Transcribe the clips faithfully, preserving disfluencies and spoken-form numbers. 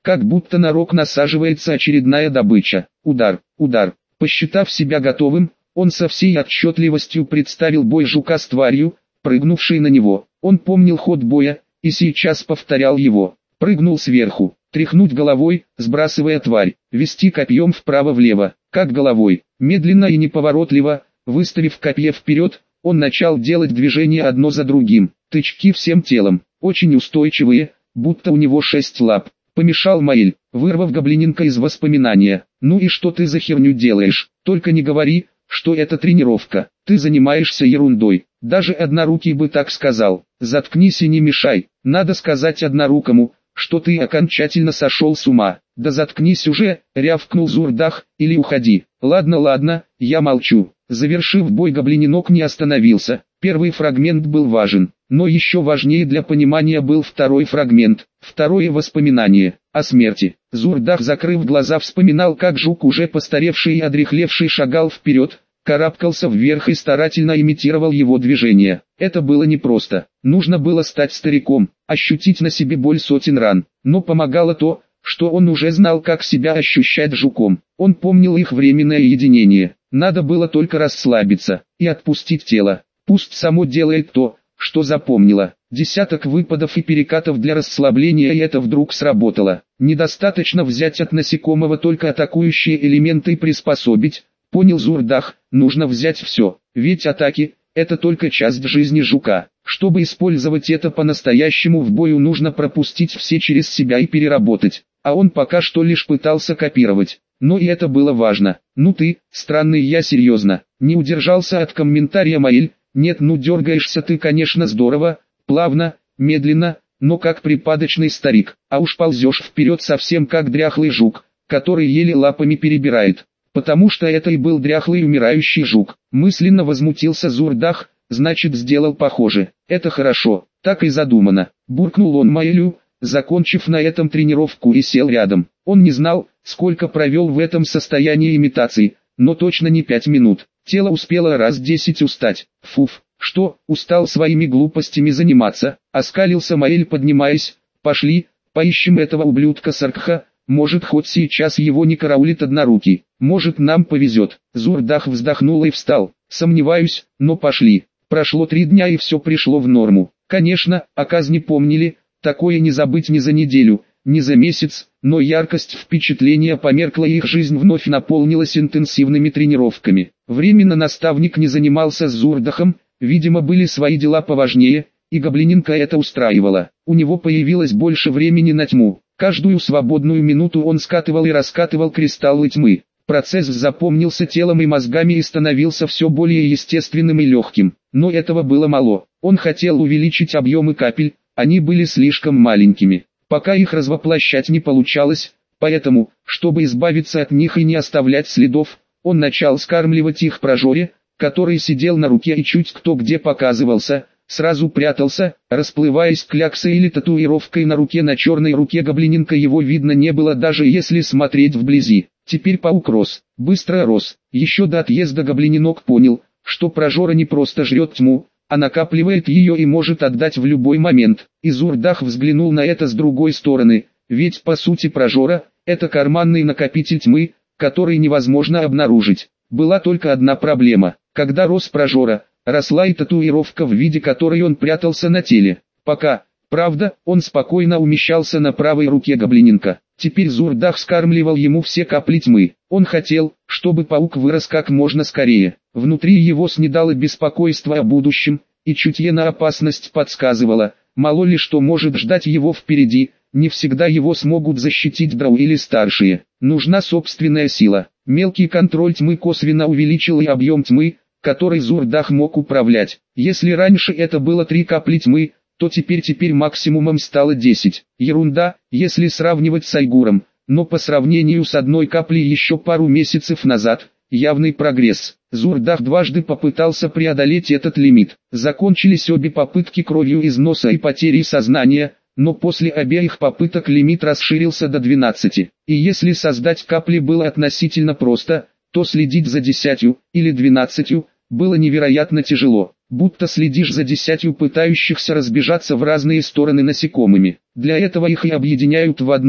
как будто на рог насаживается очередная добыча. Удар, удар. Посчитав себя готовым, он со всей отчетливостью представил бой жука с тварью, прыгнувшей на него. Он помнил ход боя, и сейчас повторял его. Прыгнул сверху, тряхнуть головой, сбрасывая тварь, вести копьем вправо-влево, как головой, медленно и неповоротливо, выставив копье вперед, он начал делать движения одно за другим, тычки всем телом, очень устойчивые, будто у него шесть лап. Помешал Маэль, вырвав гоблиненка из воспоминания. «Ну и что ты за херню делаешь? Только не говори, что это тренировка. Ты занимаешься ерундой. Даже однорукий бы так сказал. Заткнись и не мешай. Надо сказать однорукому, что ты окончательно сошел с ума». «Да заткнись уже», — рявкнул Зурдах, — «или уходи». «Ладно, ладно, я молчу». Завершив бой, гоблиненок не остановился. Первый фрагмент был важен, но еще важнее для понимания был второй фрагмент. Второе воспоминание о смерти. Зурдах, закрыв глаза, вспоминал, как жук, уже постаревший и одряхлевший, шагал вперед, карабкался вверх и старательно имитировал его движения. Это было непросто. Нужно было стать стариком, ощутить на себе боль сотен ран. Но помогало то, что он уже знал, как себя ощущать жуком. Он помнил их временное единение. Надо было только расслабиться и отпустить тело. Пусть само делает то, что запомнило. Десяток выпадов и перекатов для расслабления, и это вдруг сработало. Недостаточно взять от насекомого только атакующие элементы и приспособить, понял Зурдах, нужно взять все, ведь атаки – это только часть жизни жука. Чтобы использовать это по-настоящему в бою, нужно пропустить все через себя и переработать, а он пока что лишь пытался копировать. Но и это было важно. «Ну ты, странный, я серьезно», — не удержался от комментария Маэль. «Нет, ну дергаешься ты, конечно, здорово, плавно, медленно, но как припадочный старик, а уж ползешь вперед совсем как дряхлый жук, который еле лапами перебирает». «Потому что это и был дряхлый умирающий жук», — мысленно возмутился Зурдах. «Значит, сделал похоже. Это хорошо, так и задумано», — буркнул он Маэлю, закончив на этом тренировку, и сел рядом. Он не знал, сколько провел в этом состоянии имитации, но точно не пять минут. Тело успело раз десять устать. «Фуф, что, устал своими глупостями заниматься?» — оскалился Маэль, поднимаясь. «Пошли, поищем этого ублюдка Саркха, может, хоть сейчас его не караулит однорукий, может, нам повезет». Зурдах вздохнул и встал. «Сомневаюсь, но пошли». Прошло три дня, и все пришло в норму. Конечно, о казни помнили, такое не забыть ни за неделю, ни за месяц, но яркость впечатления померкла, и их жизнь вновь наполнилась интенсивными тренировками. Временно наставник не занимался с Зурдахом, видимо, были свои дела поважнее, и гоблиненка это устраивало. У него появилось больше времени на тьму. Каждую свободную минуту он скатывал и раскатывал кристаллы тьмы. Процесс запомнился телом и мозгами и становился все более естественным и легким. Но этого было мало. Он хотел увеличить объемы капель, они были слишком маленькими. Пока их развоплощать не получалось, поэтому, чтобы избавиться от них и не оставлять следов, он начал скармливать их прожоре, который сидел на руке и чуть кто где показывался, сразу прятался, расплываясь кляксой или татуировкой на руке. На черной руке гоблиненка его видно не было, даже если смотреть вблизи. Теперь паук рос, быстро рос. Еще до отъезда гоблиненок понял, что прожора не просто жрет тьму, а накапливает ее и может отдать в любой момент. И Зурдах взглянул на это с другой стороны, ведь по сути прожора – это карманный накопитель тьмы, который невозможно обнаружить. Была только одна проблема: когда рос прожора, росла и татуировка, в виде которой он прятался на теле. Пока, правда, он спокойно умещался на правой руке гоблиненка. Теперь Зурдах скармливал ему все капли тьмы. Он хотел, чтобы паук вырос как можно скорее. Внутри его снедало беспокойство о будущем, и чутье на опасность подсказывало, мало ли что может ждать его впереди, не всегда его смогут защитить дроу или старшие. Нужна собственная сила. Мелкий контроль тьмы косвенно увеличил и объем тьмы, который Зурдах мог управлять. Если раньше это было три капли тьмы, то теперь теперь максимумом стало десять. Ерунда, если сравнивать с Айгуром, но по сравнению с одной каплей еще пару месяцев назад, явный прогресс. Зурдах дважды попытался преодолеть этот лимит. Закончились обе попытки кровью из носа и потерей сознания, но после обеих попыток лимит расширился до двенадцати. И если создать капли было относительно просто, то следить за десятью или двенадцатью было невероятно тяжело. Будто следишь за десятью пытающихся разбежаться в разные стороны насекомыми. Для этого их и объединяют в одну,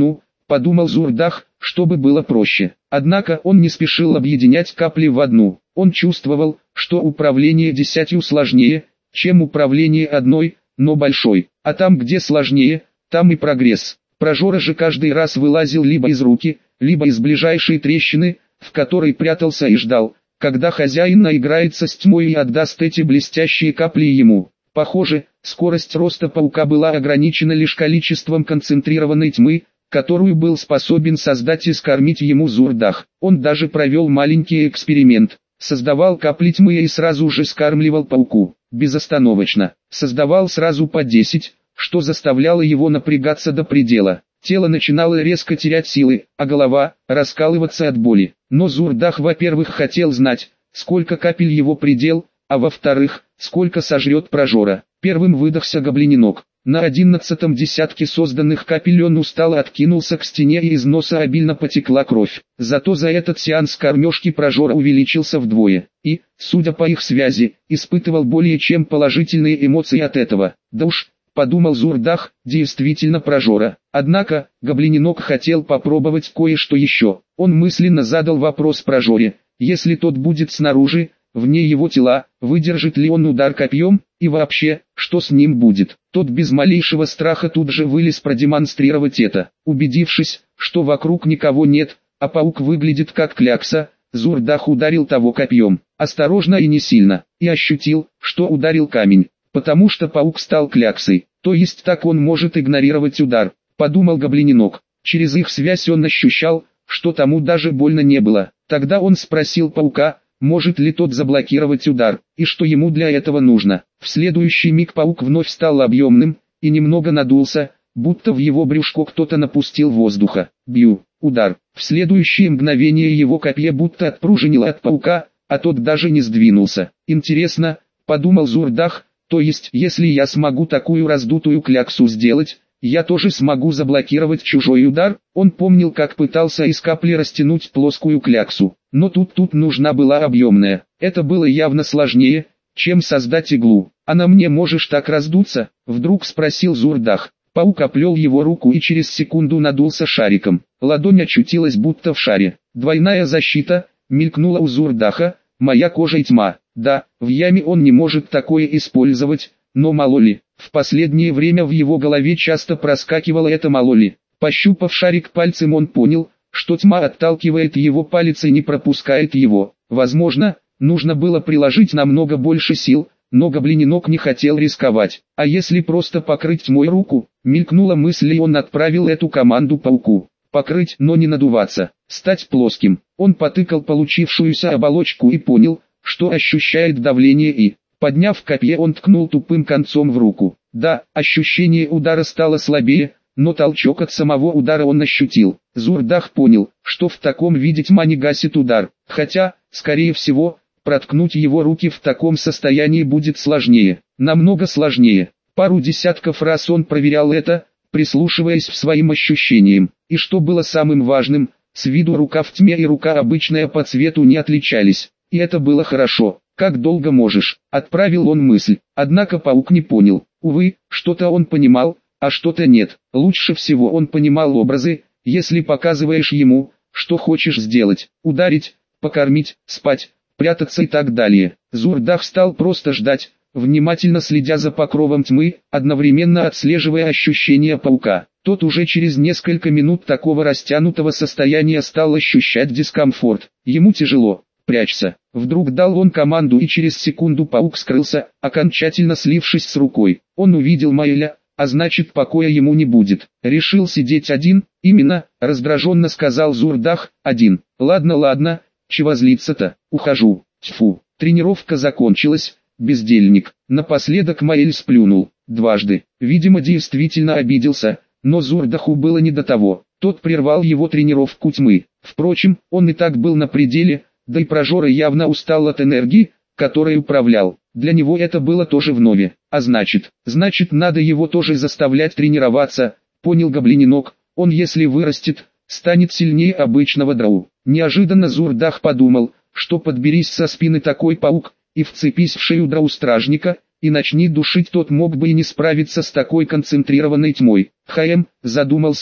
подумал Зурдах, чтобы было проще. Однако он не спешил объединять капли в одну. Он чувствовал, что управление десятью сложнее, чем управление одной, но большой. А там, где сложнее, там и прогресс. Прожора же каждый раз вылазил либо из руки, либо из ближайшей трещины, в которой прятался и ждал, когда хозяин наиграется с тьмой и отдаст эти блестящие капли ему. Похоже, скорость роста паука была ограничена лишь количеством концентрированной тьмы, которую был способен создать и скормить ему Зурдах. Он даже провел маленький эксперимент. Создавал капли тьмы и сразу же скармливал пауку, безостановочно. Создавал сразу по десять, что заставляло его напрягаться до предела. Тело начинало резко терять силы, а голова – раскалываться от боли. Но Зурдах, во-первых, хотел знать, сколько капель его предел, а во-вторых, сколько сожрет прожора. Первым выдохся гоблиненок. На одиннадцатом десятке созданных капель он устало откинулся к стене и из носа обильно потекла кровь. Зато за этот сеанс кормежки прожора увеличился вдвое. И, судя по их связи, испытывал более чем положительные эмоции от этого. Да уж, подумал Зурдах, действительно прожора. Однако, гоблиненок хотел попробовать кое-что еще. Он мысленно задал вопрос прожоре: если тот будет снаружи, вне его тела, выдержит ли он удар копьем, и вообще, что с ним будет. Тот без малейшего страха тут же вылез продемонстрировать это. Убедившись, что вокруг никого нет, а паук выглядит как клякса, Зурдах ударил того копьем, осторожно и не сильно, и ощутил, что ударил камень, потому что паук стал кляксой, то есть так он может игнорировать удар, подумал гоблиненок. Через их связь он ощущал, что тому даже больно не было. Тогда он спросил паука, может ли тот заблокировать удар, и что ему для этого нужно. В следующий миг паук вновь стал объемным, и немного надулся, будто в его брюшко кто-то напустил воздуха. Бью, удар. В следующее мгновение его копье будто отпружинило от паука, а тот даже не сдвинулся. Интересно, подумал Зурдах, то есть если я смогу такую раздутую кляксу сделать, я тоже смогу заблокировать чужой удар. Он помнил, как пытался из капли растянуть плоскую кляксу, но тут тут нужна была объемная. Это было явно сложнее, чем создать иглу. А на мне можешь так раздуться? Вдруг спросил Зурдах. Паук оплел его руку и через секунду надулся шариком. Ладонь очутилась будто в шаре. Двойная защита, мелькнула у Зурдаха, моя кожа и тьма. Да, в яме он не может такое использовать, но мало ли. В последнее время в его голове часто проскакивало это мало ли. Пощупав шарик пальцем, он понял, что тьма отталкивает его палец и не пропускает его. Возможно, нужно было приложить намного больше сил, но гоблиненок не хотел рисковать. А если просто покрыть тьмой руку? Мелькнула мысль, и он отправил эту команду пауку. Покрыть, но не надуваться, стать плоским. Он потыкал получившуюся оболочку и понял, что ощущает давление и... Подняв копье, он ткнул тупым концом в руку. Да, ощущение удара стало слабее, но толчок от самого удара он ощутил. Зурдах понял, что в таком виде тьма не гасит удар, хотя, скорее всего, проткнуть его руки в таком состоянии будет сложнее, намного сложнее. Пару десятков раз он проверял это, прислушиваясь к своим ощущениям, и что было самым важным, с виду рука в тьме и рука обычная по цвету не отличались, и это было хорошо. «Как долго можешь?» – отправил он мысль. Однако паук не понял. Увы, что-то он понимал, а что-то нет. Лучше всего он понимал образы, если показываешь ему, что хочешь сделать. Ударить, покормить, спать, прятаться и так далее. Зурдах стал просто ждать, внимательно следя за покровом тьмы, одновременно отслеживая ощущения паука. Тот уже через несколько минут такого растянутого состояния стал ощущать дискомфорт. Ему тяжело. «Прячься!» Вдруг дал он команду, и через секунду паук скрылся, окончательно слившись с рукой. Он увидел Маэля, а значит покоя ему не будет. Решил сидеть один, именно, раздраженно сказал Зурдах, один. Ладно, ладно, чего злиться-то, ухожу. Тьфу, тренировка закончилась, бездельник. Напоследок Маэль сплюнул, дважды. Видимо, действительно обиделся, но Зурдаху было не до того. Тот прервал его тренировку тьмы. Впрочем, он и так был на пределе, да и прожора явно устал от энергии, которой управлял. Для него это было тоже вновь. А значит, значит надо его тоже заставлять тренироваться, понял гоблиненок. Он если вырастет, станет сильнее обычного драу. Неожиданно Зурдах подумал, что подберись со спины такой паук, и вцепись в шею драу-стражника, и начни душить, тот мог бы и не справиться с такой концентрированной тьмой. Хм, задумался он,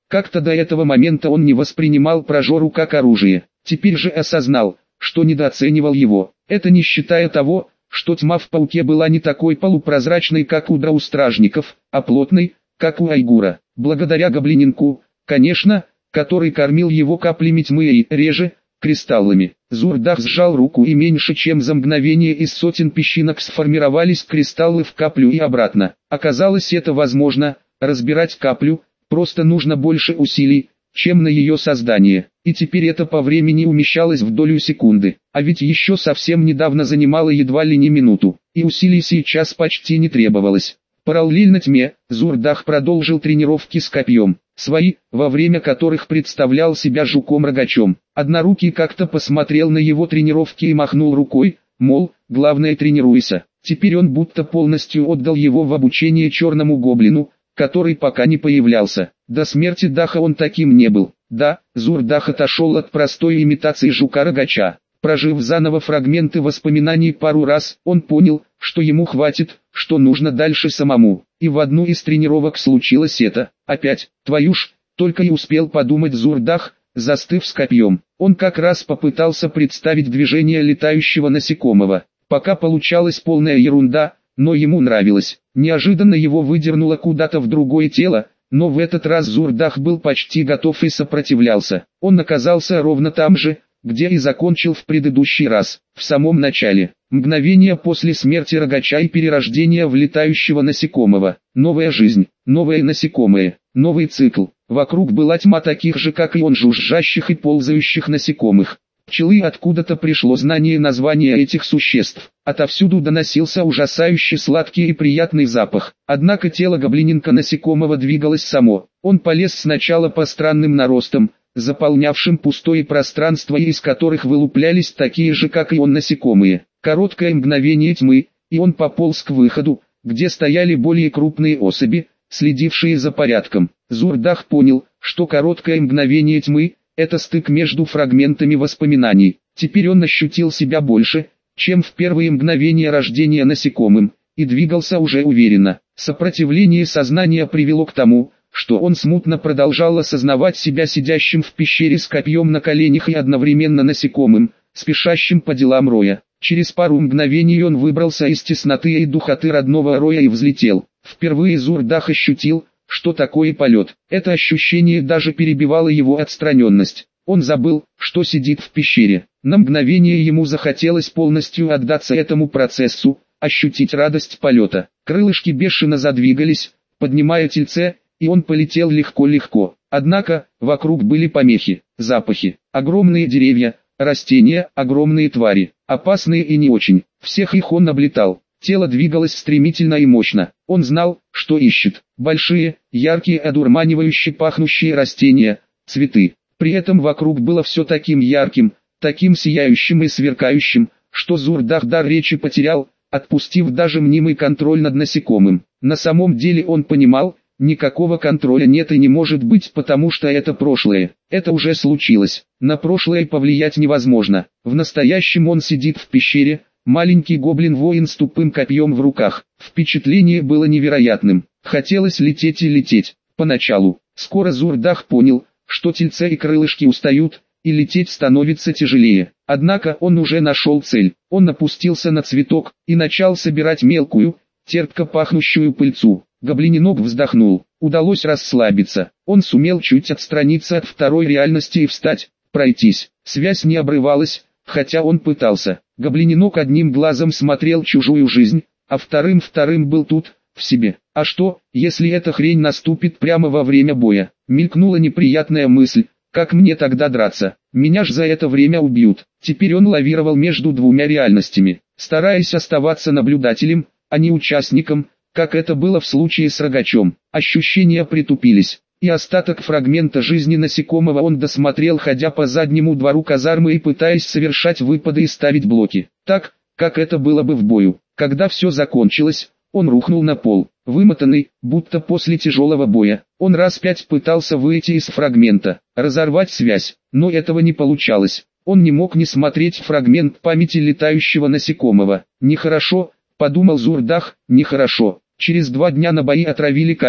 Как-то до этого момента он не воспринимал прожору как оружие, теперь же осознал, что недооценивал его. Это не считая того, что тьма в пауке была не такой полупрозрачной, как у дроу-стражников, а плотной, как у Айгура. Благодаря гоблининку, конечно, который кормил его каплями тьмы и, реже, кристаллами. Зурдах сжал руку, и меньше чем за мгновение из сотен песчинок сформировались кристаллы в каплю и обратно. Оказалось, это возможно, разбирать каплю, просто нужно больше усилий, чем на ее создание. И теперь это по времени умещалось в долю секунды. А ведь еще совсем недавно занимало едва ли не минуту. И усилий сейчас почти не требовалось. Параллельно тьме, Зурдах продолжил тренировки с копьем. Свои, во время которых представлял себя жуком-рогачом. Однорукий как-то посмотрел на его тренировки и махнул рукой, мол, главное тренируйся. Теперь он будто полностью отдал его в обучение черному гоблину, который пока не появлялся. До смерти Даха он таким не был. Да, Зурдах отошел от простой имитации жука-рогача. Прожив заново фрагменты воспоминаний пару раз, он понял, что ему хватит, что нужно дальше самому. И в одну из тренировок случилось это. Опять, твою ж, только и успел подумать Зурдах, застыв с копьем. Он как раз попытался представить движение летающего насекомого. Пока получалась полная ерунда, но ему нравилось. Неожиданно его выдернуло куда-то в другое тело, но в этот раз Зурдах был почти готов и сопротивлялся. Он оказался ровно там же, где и закончил в предыдущий раз, в самом начале. Мгновение после смерти рогача и перерождения в летающего насекомого. Новая жизнь, новые насекомые, новый цикл. Вокруг была тьма таких же, как и он, жужжащих и ползающих насекомых. Пчелы, откуда-то пришло знание названия этих существ. Отовсюду доносился ужасающе сладкий и приятный запах. Однако тело гоблининка насекомого двигалось само. Он полез сначала по странным наростам, заполнявшим пустое пространство, и из которых вылуплялись такие же, как и он, насекомые. Короткое мгновение тьмы, и он пополз к выходу, где стояли более крупные особи, следившие за порядком. Зурдах понял, что короткое мгновение тьмы – это стык между фрагментами воспоминаний. Теперь он ощутил себя больше, чем в первые мгновения рождения насекомым, и двигался уже уверенно. Сопротивление сознания привело к тому, что он смутно продолжал осознавать себя сидящим в пещере с копьем на коленях и одновременно насекомым, спешащим по делам роя. Через пару мгновений он выбрался из тесноты и духоты родного роя и взлетел. Впервые Зурдах ощутил, что такое полет. Это ощущение даже перебивало его отстраненность. Он забыл, что сидит в пещере. На мгновение ему захотелось полностью отдаться этому процессу, ощутить радость полета. Крылышки бешено задвигались, поднимая тельце, и он полетел легко-легко. Однако, вокруг были помехи, запахи, огромные деревья, растения, огромные твари, опасные и не очень. Всех их он облетал. Тело двигалось стремительно и мощно. Он знал, что ищет. Большие, яркие, одурманивающие пахнущие растения, цветы. При этом вокруг было все таким ярким, таким сияющим и сверкающим, что Зурдах дар речи потерял, отпустив даже мнимый контроль над насекомым. На самом деле он понимал, никакого контроля нет и не может быть, потому что это прошлое. Это уже случилось. На прошлое повлиять невозможно. В настоящем он сидит в пещере, маленький гоблин-воин с тупым копьем в руках. Впечатление было невероятным. Хотелось лететь и лететь. Поначалу. Скоро Зурдах понял, что тельце и крылышки устают, и лететь становится тяжелее. Однако он уже нашел цель. Он опустился на цветок и начал собирать мелкую, терпко пахнущую пыльцу. Гоблининок вздохнул. Удалось расслабиться. Он сумел чуть отстраниться от второй реальности и встать, пройтись. Связь не обрывалась, хотя он пытался. Гоблининок одним глазом смотрел чужую жизнь, а вторым вторым был тут, в себе. А что, если эта хрень наступит прямо во время боя? Мелькнула неприятная мысль, как мне тогда драться? Меня ж за это время убьют. Теперь он лавировал между двумя реальностями, стараясь оставаться наблюдателем, а не участником, как это было в случае с рогачом. Ощущения притупились, и остаток фрагмента жизни насекомого он досмотрел, ходя по заднему двору казармы и пытаясь совершать выпады и ставить блоки, так, как это было бы в бою. Когда все закончилось, он рухнул на пол, вымотанный, будто после тяжелого боя. Он раз пять пытался выйти из фрагмента, разорвать связь, но этого не получалось. Он не мог не смотреть фрагмент памяти летающего насекомого. Нехорошо, подумал Зурдах, нехорошо. Через два дня на бои отравили Кайру,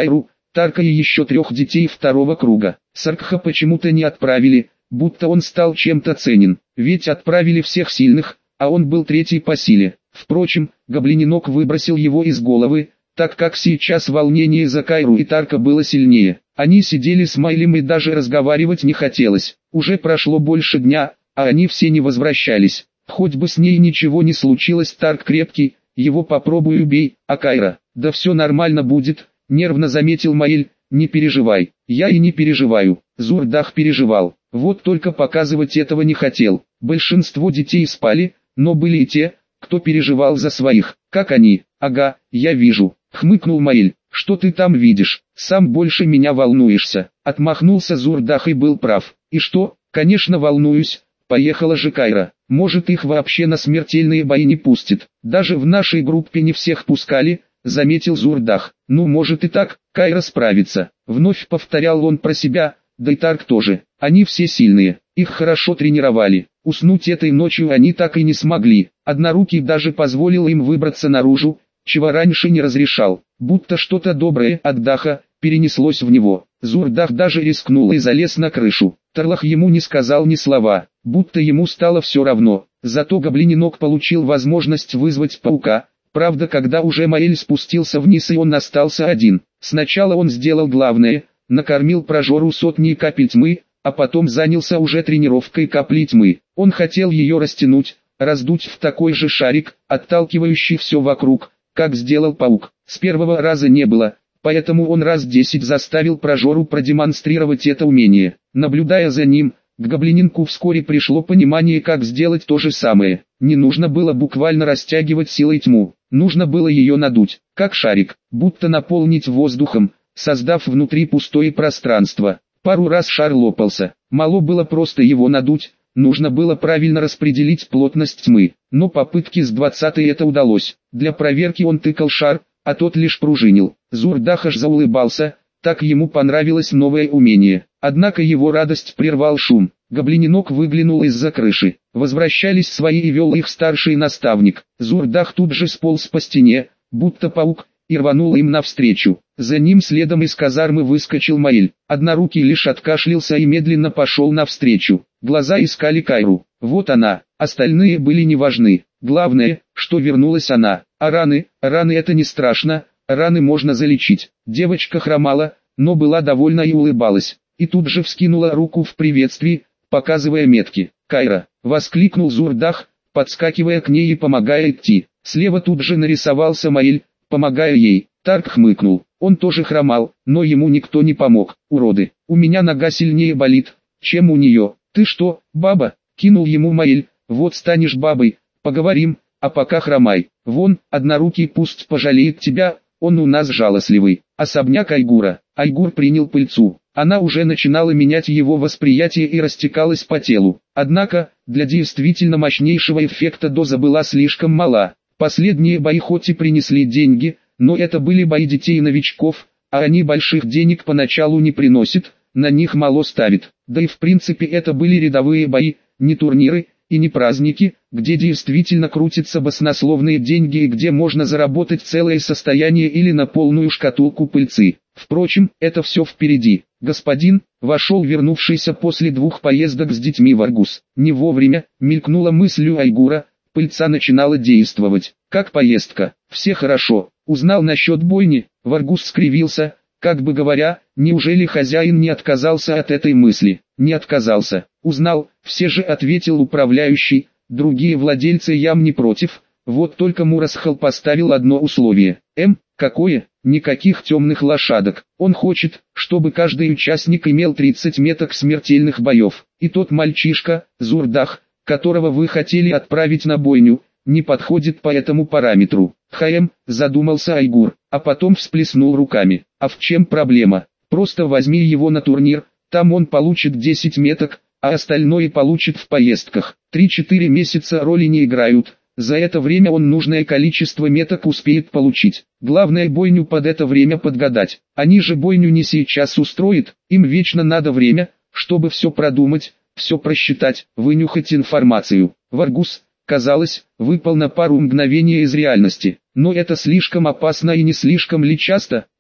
Тарка и еще трех детей второго круга. Саркха почему-то не отправили, будто он стал чем-то ценен, ведь отправили всех сильных, а он был третий по силе. Впрочем, гоблиненок выбросил его из головы, так как сейчас волнение за Кайру и Тарка было сильнее. Они сидели с Майлем и даже разговаривать не хотелось. Уже прошло больше дня, а они все не возвращались. Хоть бы с ней ничего не случилось, Тарк крепкий, его попробуй убей, а Кайра, да все нормально будет, нервно заметил Маэль. Не переживай. Я и не переживаю. Зурдах переживал. Вот только показывать этого не хотел. Большинство детей спали, но были и те, кто переживал за своих. Как они? Ага, я вижу. Хмыкнул Маэль. Что ты там видишь? Сам больше меня волнуешься. Отмахнулся Зурдах и был прав. И что? Конечно волнуюсь. Поехала же Кайра. Может, их вообще на смертельные бои не пустит. Даже в нашей группе не всех пускали, заметил Зурдах. Ну может и так, Кайра справится. Вновь повторял он про себя, да и Тарк тоже. Они все сильные, их хорошо тренировали. Уснуть этой ночью они так и не смогли. Однорукий даже позволил им выбраться наружу, чего раньше не разрешал. Будто что-то доброе от Даха перенеслось в него. Зурдах даже рискнул и залез на крышу. Тарлах ему не сказал ни слова, будто ему стало все равно. Зато гоблиненок получил возможность вызвать паука. Правда, когда уже Маэль спустился вниз и он остался один. Сначала он сделал главное, накормил прожору сотни капель тьмы, а потом занялся уже тренировкой капли тьмы. Он хотел ее растянуть, раздуть в такой же шарик, отталкивающий все вокруг, как сделал паук. С первого раза не было, поэтому он раз десять заставил прожору продемонстрировать это умение. Наблюдая за ним, к гоблиненку вскоре пришло понимание, как сделать то же самое. Не нужно было буквально растягивать силой тьму, нужно было ее надуть, как шарик, будто наполнить воздухом, создав внутри пустое пространство. Пару раз шар лопался, мало было просто его надуть, нужно было правильно распределить плотность тьмы. Но попытки с двадцатой это удалось. Для проверки он тыкал шар, а тот лишь пружинил. Зурдах аж заулыбался, так ему понравилось новое умение. Однако его радость прервал шум. Гоблиненок выглянул из-за крыши. Возвращались свои и вел их старший наставник. Зурдах тут же сполз по стене, будто паук, и рванул им навстречу. За ним следом из казармы выскочил Маэль. Однорукий лишь откашлялся и медленно пошел навстречу. Глаза искали Кайру. Вот она, остальные были не важны. Главное, что вернулась она. А раны, раны это не страшно, раны можно залечить. Девочка хромала, но была довольна и улыбалась. И тут же вскинула руку в приветствии, показывая метки. «Кайра!» — воскликнул Зурдах, подскакивая к ней и помогая идти. Слева тут же нарисовался Маэль, помогая ей. Тарк хмыкнул. Он тоже хромал, но ему никто не помог. «Уроды! У меня нога сильнее болит, чем у нее. Ты что, баба?» — кинул ему Маэль. «Вот станешь бабой, поговорим, а пока хромай. Вон, однорукий пусть пожалеет тебя, он у нас жалостливый». Особняк Айгура. Айгур принял пыльцу. Она уже начинала менять его восприятие и растекалась по телу. Однако, для действительно мощнейшего эффекта доза была слишком мала. Последние бои хоть и принесли деньги, но это были бои детей-новичков, а они больших денег поначалу не приносят, на них мало ставит. Да и в принципе это были рядовые бои, не турниры и не праздники, где действительно крутятся баснословные деньги и где можно заработать целое состояние или на полную шкатулку пыльцы. Впрочем, это все впереди. «Господин», вошел вернувшийся после двух поездок с детьми Варгус. Не вовремя, мелькнула мысль у Айгура, пыльца начинала действовать. «Как поездка?» «Все хорошо». Узнал насчет бойни, Варгус скривился, как бы говоря, неужели хозяин не отказался от этой мысли? Не отказался. Узнал, все же, ответил управляющий, другие владельцы ям не против, вот только Мурасхал поставил одно условие. М, какое? Никаких темных лошадок. Он хочет, чтобы каждый участник имел тридцать меток смертельных боев. И тот мальчишка, Зурдах, которого вы хотели отправить на бойню, не подходит по этому параметру. Хаем, задумался Айгур, а потом всплеснул руками. А в чем проблема? Просто возьми его на турнир, там он получит десять меток, а остальное получит в поездках. три-четыре месяца роли не играют. За это время он нужное количество меток успеет получить. Главное бойню под это время подгадать. Они же бойню не сейчас устроят, им вечно надо время, чтобы все продумать, все просчитать, вынюхать информацию. Варгус, казалось, выпал на пару мгновений из реальности. Но это слишком опасно и не слишком ли часто?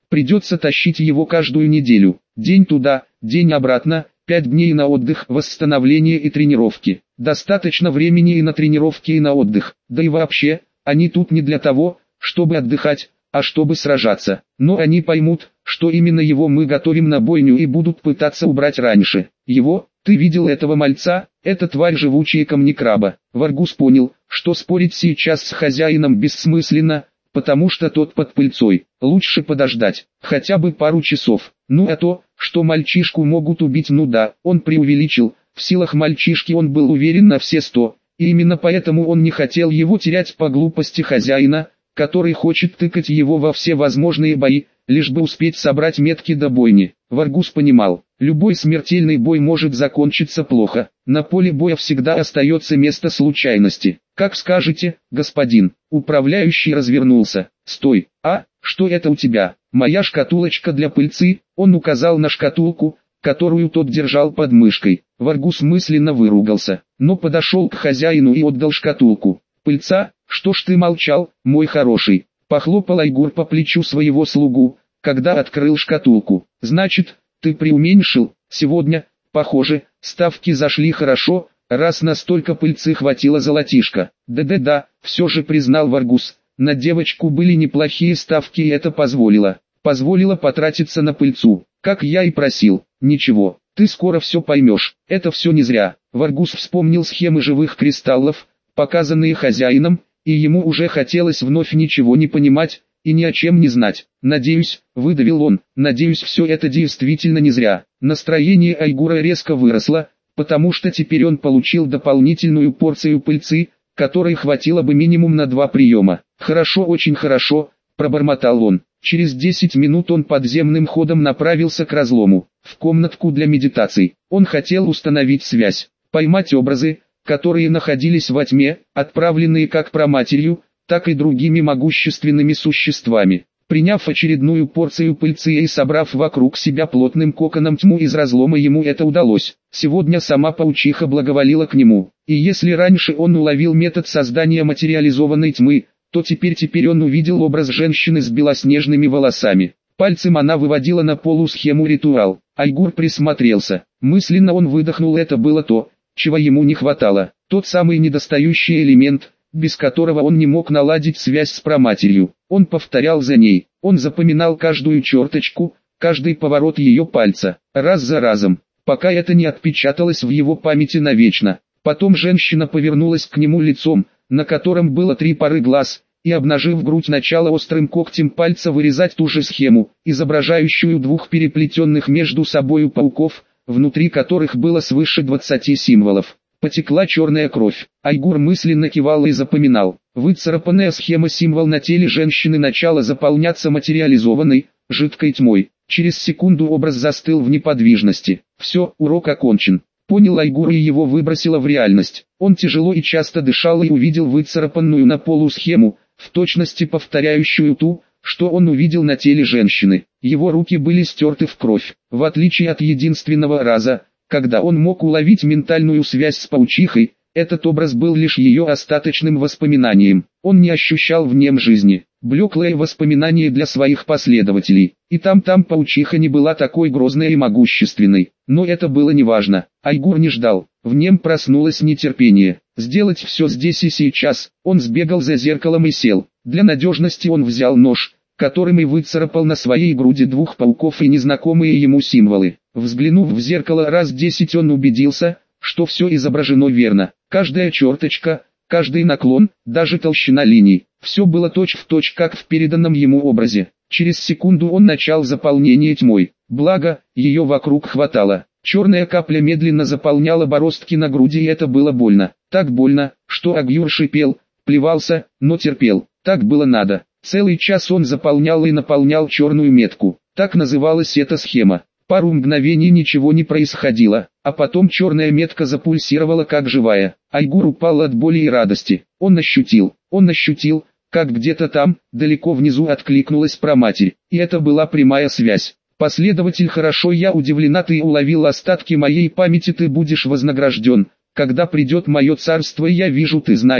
Придется тащить его каждую неделю. День туда, день обратно, пять дней на отдых, восстановление и тренировки. Достаточно времени и на тренировки, и на отдых. Да и вообще, они тут не для того, чтобы отдыхать, а чтобы сражаться. Но они поймут, что именно его мы готовим на бойню и будут пытаться убрать раньше. Его, ты видел этого мальца, это тварь живучая камнекраба. Варгус понял, что спорить сейчас с хозяином бессмысленно, потому что тот под пыльцой. Лучше подождать, хотя бы пару часов. Ну а то, что мальчишку могут убить, ну да, он преувеличил. В силах мальчишки он был уверен на все сто, и именно поэтому он не хотел его терять по глупости хозяина, который хочет тыкать его во все возможные бои, лишь бы успеть собрать метки до бойни. Варгус понимал, любой смертельный бой может закончиться плохо, на поле боя всегда остается место случайности. Как скажете, господин. Управляющий развернулся. Стой, а, что это у тебя? Моя шкатулочка для пыльцы. Он указал на шкатулку, которую тот держал под мышкой. Варгус мысленно выругался, но подошел к хозяину и отдал шкатулку. Пыльца, что ж ты молчал, мой хороший? Похлопал Айгур по плечу своего слугу, когда открыл шкатулку. Значит, ты преуменьшил? Сегодня, похоже, ставки зашли хорошо, раз настолько пыльцы хватило золотишка. Да-да-да, все же признал Варгус, на девочку были неплохие ставки, и это позволило. Позволило потратиться на пыльцу, как я и просил. Ничего, ты скоро все поймешь, это все не зря. Варгус вспомнил схемы живых кристаллов, показанные хозяином, и ему уже хотелось вновь ничего не понимать и ни о чем не знать. «Надеюсь», — выдавил он, — «надеюсь, все это действительно не зря». Настроение Айгура резко выросло, потому что теперь он получил дополнительную порцию пыльцы, которой хватило бы минимум на два приема. «Хорошо, очень хорошо», — пробормотал он. Через десять минут он подземным ходом направился к разлому, в комнатку для медитаций. Он хотел установить связь, поймать образы, которые находились во тьме, отправленные как праматерью, так и другими могущественными существами. Приняв очередную порцию пыльцы и собрав вокруг себя плотным коконом тьму из разлома, ему это удалось. Сегодня сама паучиха благоволила к нему, и если раньше он уловил метод создания материализованной тьмы, то теперь теперь он увидел образ женщины с белоснежными волосами. Пальцем она выводила на полу схему ритуал. Айгур присмотрелся. Мысленно он выдохнул, это было то, чего ему не хватало. Тот самый недостающий элемент, без которого он не мог наладить связь с праматерью. Он повторял за ней. Он запоминал каждую черточку, каждый поворот ее пальца, раз за разом, пока это не отпечаталось в его памяти навечно. Потом женщина повернулась к нему лицом, на котором было три пары глаз, и, обнажив грудь, начала острым когтем пальца вырезать ту же схему, изображающую двух переплетенных между собою пауков, внутри которых было свыше двадцати символов. Потекла черная кровь. Айгур мысленно кивал и запоминал. Выцарапанная схема-символ на теле женщины начала заполняться материализованной, жидкой тьмой. Через секунду образ застыл в неподвижности. Все, урок окончен. Понял Айгур, и его выбросило в реальность. Он тяжело и часто дышал и увидел выцарапанную на полу схему, в точности повторяющую ту, что он увидел на теле женщины. Его руки были стерты в кровь. В отличие от единственного раза, когда он мог уловить ментальную связь с паучихой, этот образ был лишь ее остаточным воспоминанием. Он не ощущал в нем жизни. Блеклое воспоминание для своих последователей. И там-там паучиха не была такой грозной и могущественной. Но это было неважно. Айгур не ждал. В нем проснулось нетерпение. Сделать все здесь и сейчас. Он сбегал за зеркалом и сел. Для надежности он взял нож, которым и выцарапал на своей груди двух пауков и незнакомые ему символы. Взглянув в зеркало раз десять, он убедился, что все изображено верно. Каждая черточка, каждый наклон, даже толщина линий. Все было точь-в-точь, как в переданном ему образе. Через секунду он начал заполнение тьмой. Благо, ее вокруг хватало. Черная капля медленно заполняла бороздки на груди, и это было больно. Так больно, что Айгур шипел, плевался, но терпел. Так было надо. Целый час он заполнял и наполнял черную метку. Так называлась эта схема. Пару мгновений ничего не происходило, а потом черная метка запульсировала как живая. Айгур упал от боли и радости. Он ощутил, он ощутил, как где-то там, далеко внизу откликнулась праматерь. И это была прямая связь. Последователь, хорошо, я удивлена, ты уловил остатки моей памяти, ты будешь вознагражден. Когда придет мое царство, я вижу, ты знаешь,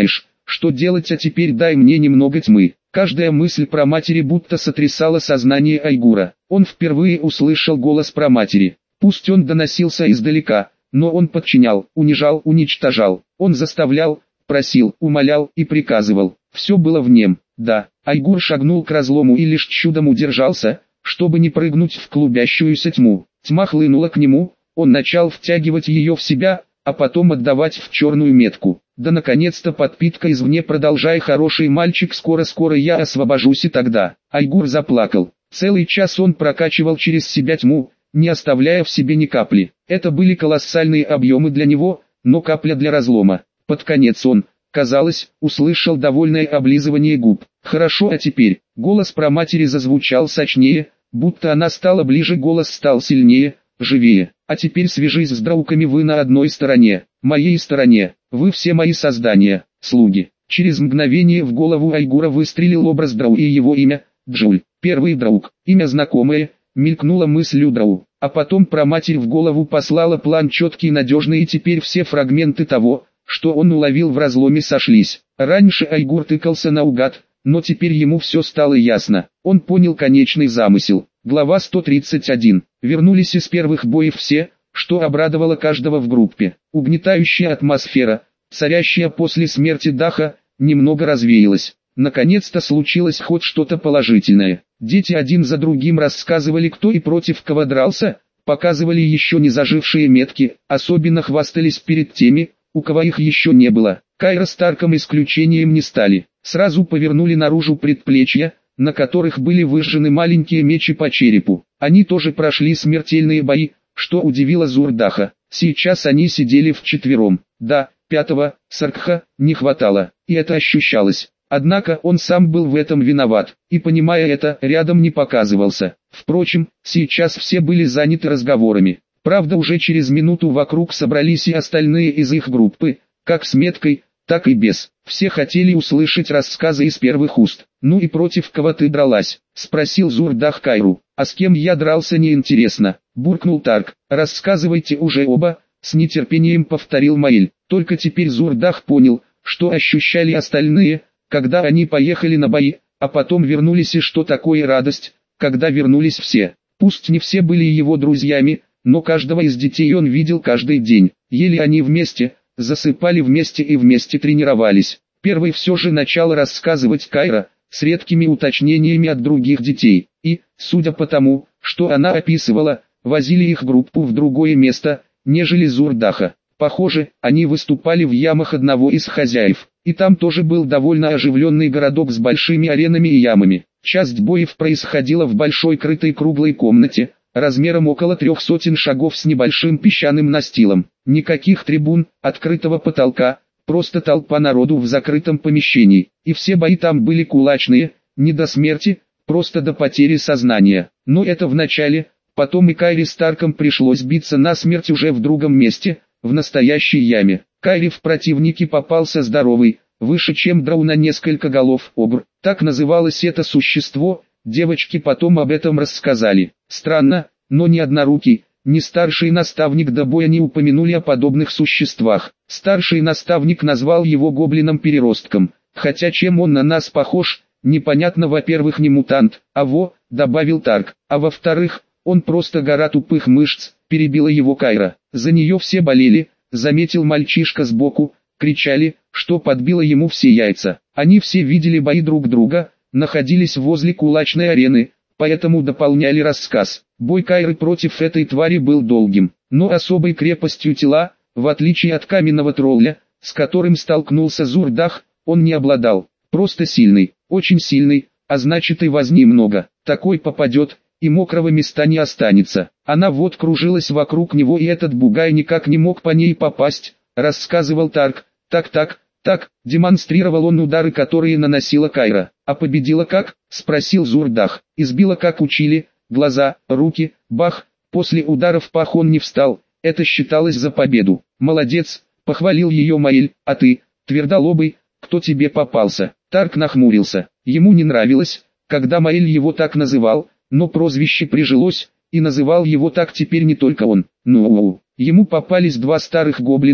что делать, а теперь дай мне немного тьмы. Каждая мысль про матери будто сотрясала сознание Айгура. Он впервые услышал голос про матери. Пусть он доносился издалека, но он подчинял, унижал, уничтожал. Он заставлял, просил, умолял и приказывал. Все было в нем. Да, Айгур шагнул к разлому и лишь чудом удержался, чтобы не прыгнуть в клубящуюся тьму. Тьма хлынула к нему, он начал втягивать ее в себя, а потом отдавать в черную метку. Да наконец-то подпитка извне, продолжай, хороший мальчик, скоро-скоро я освобожусь, и тогда. Айгур заплакал. Целый час он прокачивал через себя тьму, не оставляя в себе ни капли. Это были колоссальные объемы для него, но капля для разлома. Под конец он, казалось, услышал довольное облизывание губ. Хорошо, а теперь? Голос про матери зазвучал сочнее, будто она стала ближе, голос стал сильнее, живее. А теперь свяжись с драуками, вы на одной стороне, моей стороне, вы все мои создания, слуги. Через мгновение в голову Айгура выстрелил образ Драу и его имя, Джуль. Первый Драук, имя знакомое, мелькнула мысль Драу, а потом про матерь в голову послала план четкий и надежный, и теперь все фрагменты того, что он уловил в разломе, сошлись. Раньше Айгур тыкался наугад, но теперь ему все стало ясно. Он понял конечный замысел. Глава сто тридцать один. Вернулись из первых боев все, что обрадовало каждого в группе. Угнетающая атмосфера, царящая после смерти Даха, немного развеялась. Наконец-то случилось хоть что-то положительное. Дети один за другим рассказывали, кто и против кого дрался, показывали еще не зажившие метки, особенно хвастались перед теми, у кого их еще не было. Кайра с Тарком исключением не стали. Сразу повернули наружу предплечья, на которых были выжжены маленькие мечи по черепу. Они тоже прошли смертельные бои, что удивило Зурдаха. Сейчас они сидели вчетвером. Да, пятого, Саркха, не хватало, и это ощущалось. Однако он сам был в этом виноват, и понимая это, рядом не показывался. Впрочем, сейчас все были заняты разговорами. Правда, уже через минуту вокруг собрались и остальные из их группы, как с меткой, так и без. Все хотели услышать рассказы из первых уст. «Ну и против кого ты дралась?» — спросил Зурдах Кайру. «А с кем я дрался, неинтересно», — буркнул Тарк. «Рассказывайте уже оба», — с нетерпением повторил Маэль. Только теперь Зурдах понял, что ощущали остальные, когда они поехали на бои, а потом вернулись, и что такое радость, когда вернулись все. Пусть не все были его друзьями, но каждого из детей он видел каждый день. Ели они вместе, засыпали вместе и вместе тренировались. Первый все же начал рассказывать Кайра, с редкими уточнениями от других детей, и, судя по тому, что она описывала, возили их группу в другое место, нежели Зурдаха. Похоже, они выступали в ямах одного из хозяев, и там тоже был довольно оживленный городок с большими аренами и ямами. Часть боев происходила в большой крытой круглой комнате, размером около трех сотен шагов с небольшим песчаным настилом. Никаких трибун, открытого потолка, просто толпа народу в закрытом помещении. И все бои там были кулачные, не до смерти, просто до потери сознания. Но это в начале, потом и Кайре с Тарком пришлось биться насмерть уже в другом месте, в настоящей яме. Кайре в противнике попался здоровый, выше чем Драу на несколько голов обр. Так называлось это существо, девочки потом об этом рассказали. Странно, но ни однорукий, ни старший наставник до боя не упомянули о подобных существах. Старший наставник назвал его гоблином-переростком, хотя чем он на нас похож, непонятно. Во-первых, не мутант, а во, добавил Тарк, а во-вторых, он просто гора тупых мышц, перебила его Кайра. За нее все болели, заметил мальчишка сбоку, кричали, что подбило ему все яйца. Они все видели бои друг друга, находились возле кулачной арены, поэтому дополняли рассказ. Бой Кайры против этой твари был долгим, но особой крепостью тела, в отличие от каменного тролля, с которым столкнулся Зурдах, он не обладал. Просто сильный, очень сильный, а значит и возни много. Такой попадет, и мокрого места не останется. Она вот кружилась вокруг него, и этот бугай никак не мог по ней попасть, рассказывал Тарк. Так-так, так, демонстрировал он удары, которые наносила Кайра. А победила как? Спросил Зурдах. Избила как учили, глаза, руки, бах. После удара в пах он не встал, это считалось за победу. Молодец, похвалил ее Маэль. А ты, твердолобый, кто тебе попался? Тарк нахмурился. Ему не нравилось, когда Маэль его так называл, но прозвище прижилось, и называл его так теперь не только он. Ну, ему попались два старых гоблина,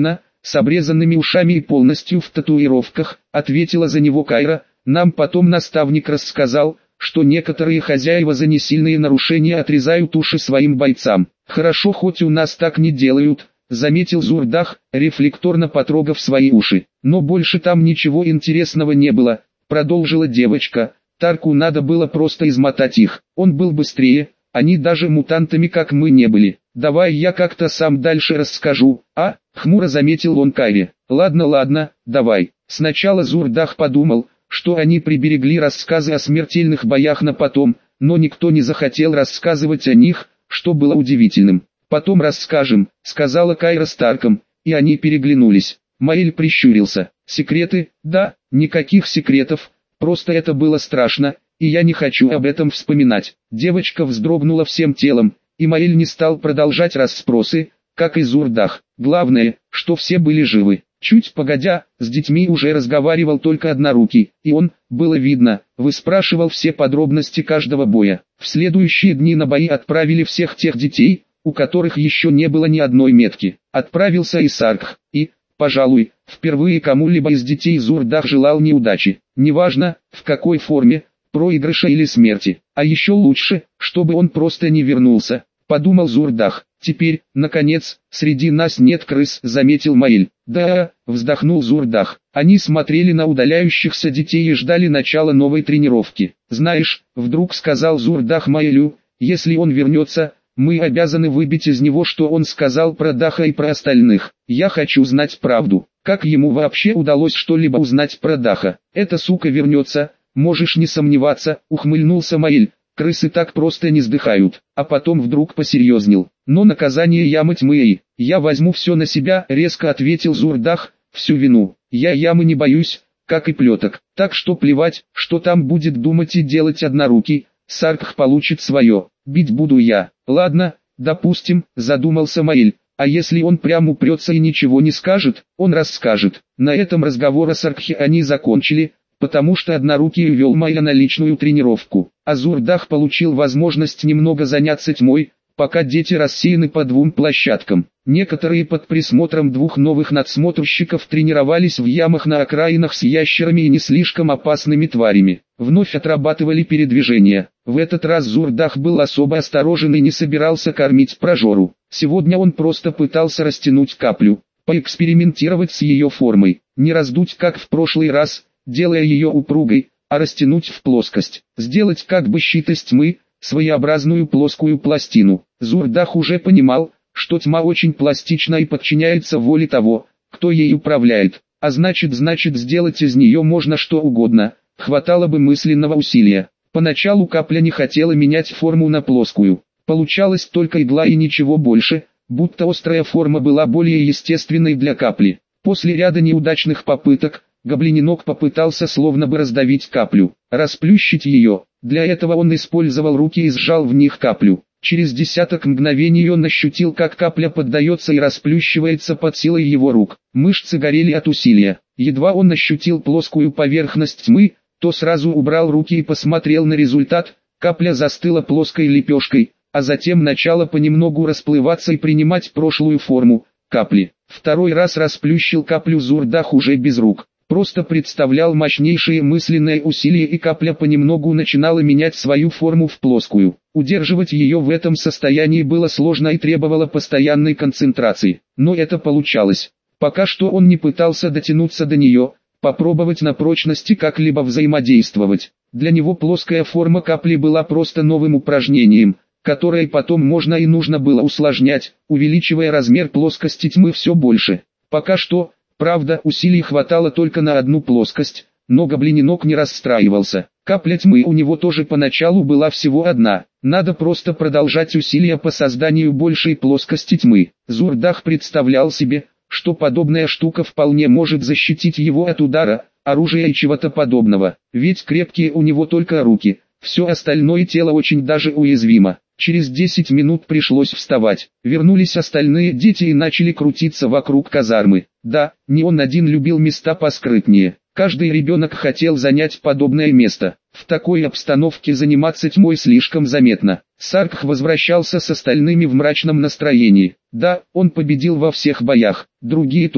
с обрезанными ушами и полностью в татуировках, ответила за него Кайра. Нам потом наставник рассказал, что некоторые хозяева за несильные нарушения отрезают уши своим бойцам. Хорошо, хоть у нас так не делают, заметил Зурдах, рефлекторно потрогав свои уши. Но больше там ничего интересного не было, продолжила девочка. Тарку надо было просто измотать их, он был быстрее, они даже мутантами как мы не были. Давай я как-то сам дальше расскажу, а? Хмуро заметил он Кайре. Ладно, ладно, давай. Сначала Зурдах подумал, что они приберегли рассказы о смертельных боях на потом, но никто не захотел рассказывать о них, что было удивительным. Потом расскажем, сказала Кайра с Тарком, и они переглянулись. Маэль прищурился. Секреты? Да, никаких секретов, просто это было страшно, и я не хочу об этом вспоминать. Девочка вздрогнула всем телом, и Маэль не стал продолжать расспросы, как и Зурдах. Главное, что все были живы. Чуть погодя, с детьми уже разговаривал только Однорукий, и он, было видно, выспрашивал все подробности каждого боя. В следующие дни на бои отправили всех тех детей, у которых еще не было ни одной метки. Отправился и Саркх, и, пожалуй, впервые кому-либо из детей Зурдах желал неудачи. Неважно, в какой форме, проигрыша или смерти. А еще лучше, чтобы он просто не вернулся, подумал Зурдах. Теперь, наконец, среди нас нет крыс, заметил Маэль. Да, вздохнул Зурдах. Они смотрели на удаляющихся детей и ждали начала новой тренировки. Знаешь, вдруг сказал Зурдах Маэлю, если он вернется, мы обязаны выбить из него, что он сказал про Даха и про остальных. Я хочу знать правду. Как ему вообще удалось что-либо узнать про Даха? Эта сука вернется, можешь не сомневаться, ухмыльнулся Маэль. Крысы так просто не сдыхают, а потом вдруг посерьезнел. Но наказание ямы тьмы и я возьму все на себя, резко ответил Зурдах, всю вину. Я ямы не боюсь, как и плеток, так что плевать, что там будет думать и делать Однорукий, Саркх получит свое, бить буду я. Ладно, допустим, задумался Маэль, а если он прям упрется и ничего не скажет, он расскажет. На этом разговор о Саркхе они закончили, потому что Однорукий увел Маэля на личную тренировку, а Зурдах получил возможность немного заняться тьмой, пока дети рассеяны по двум площадкам. Некоторые под присмотром двух новых надсмотрщиков тренировались в ямах на окраинах с ящерами и не слишком опасными тварями. Вновь отрабатывали передвижения. В этот раз Зурдах был особо осторожен и не собирался кормить прожору. Сегодня он просто пытался растянуть каплю, поэкспериментировать с ее формой, не раздуть как в прошлый раз, делая ее упругой, а растянуть в плоскость, сделать как бы щит из тьмы, своеобразную плоскую пластину. Зурдах уже понимал, что тьма очень пластична и подчиняется воле того, кто ей управляет, а значит значит сделать из нее можно что угодно, хватало бы мысленного усилия. Поначалу капля не хотела менять форму на плоскую, получалась только игла и ничего больше, будто острая форма была более естественной для капли. После ряда неудачных попыток, Гоблиненок попытался словно бы раздавить каплю, расплющить ее. Для этого он использовал руки и сжал в них каплю. Через десяток мгновений он ощутил, как капля поддается и расплющивается под силой его рук. Мышцы горели от усилия. Едва он ощутил плоскую поверхность тьмы, то сразу убрал руки и посмотрел на результат. Капля застыла плоской лепешкой, а затем начала понемногу расплываться и принимать прошлую форму капли. Второй раз расплющил каплю Зурдах уже без рук. Просто представлял мощнейшие мысленные усилия, и капля понемногу начинала менять свою форму в плоскую. Удерживать ее в этом состоянии было сложно и требовало постоянной концентрации. Но это получалось. Пока что он не пытался дотянуться до нее, попробовать на прочности как-либо взаимодействовать. Для него плоская форма капли была просто новым упражнением, которое потом можно и нужно было усложнять, увеличивая размер плоскости тьмы все больше. Пока что... Правда, усилий хватало только на одну плоскость, но Гоблиненок не расстраивался. Капля тьмы у него тоже поначалу была всего одна. Надо просто продолжать усилия по созданию большей плоскости тьмы. Зурдах представлял себе, что подобная штука вполне может защитить его от удара, оружия и чего-то подобного. Ведь крепкие у него только руки, все остальное тело очень даже уязвимо. Через десять минут пришлось вставать. Вернулись остальные дети и начали крутиться вокруг казармы. Да, не он один любил места поскрытнее. Каждый ребенок хотел занять подобное место. В такой обстановке заниматься тьмой слишком заметно. Саркх возвращался с остальными в мрачном настроении. Да, он победил во всех боях, другие тоже.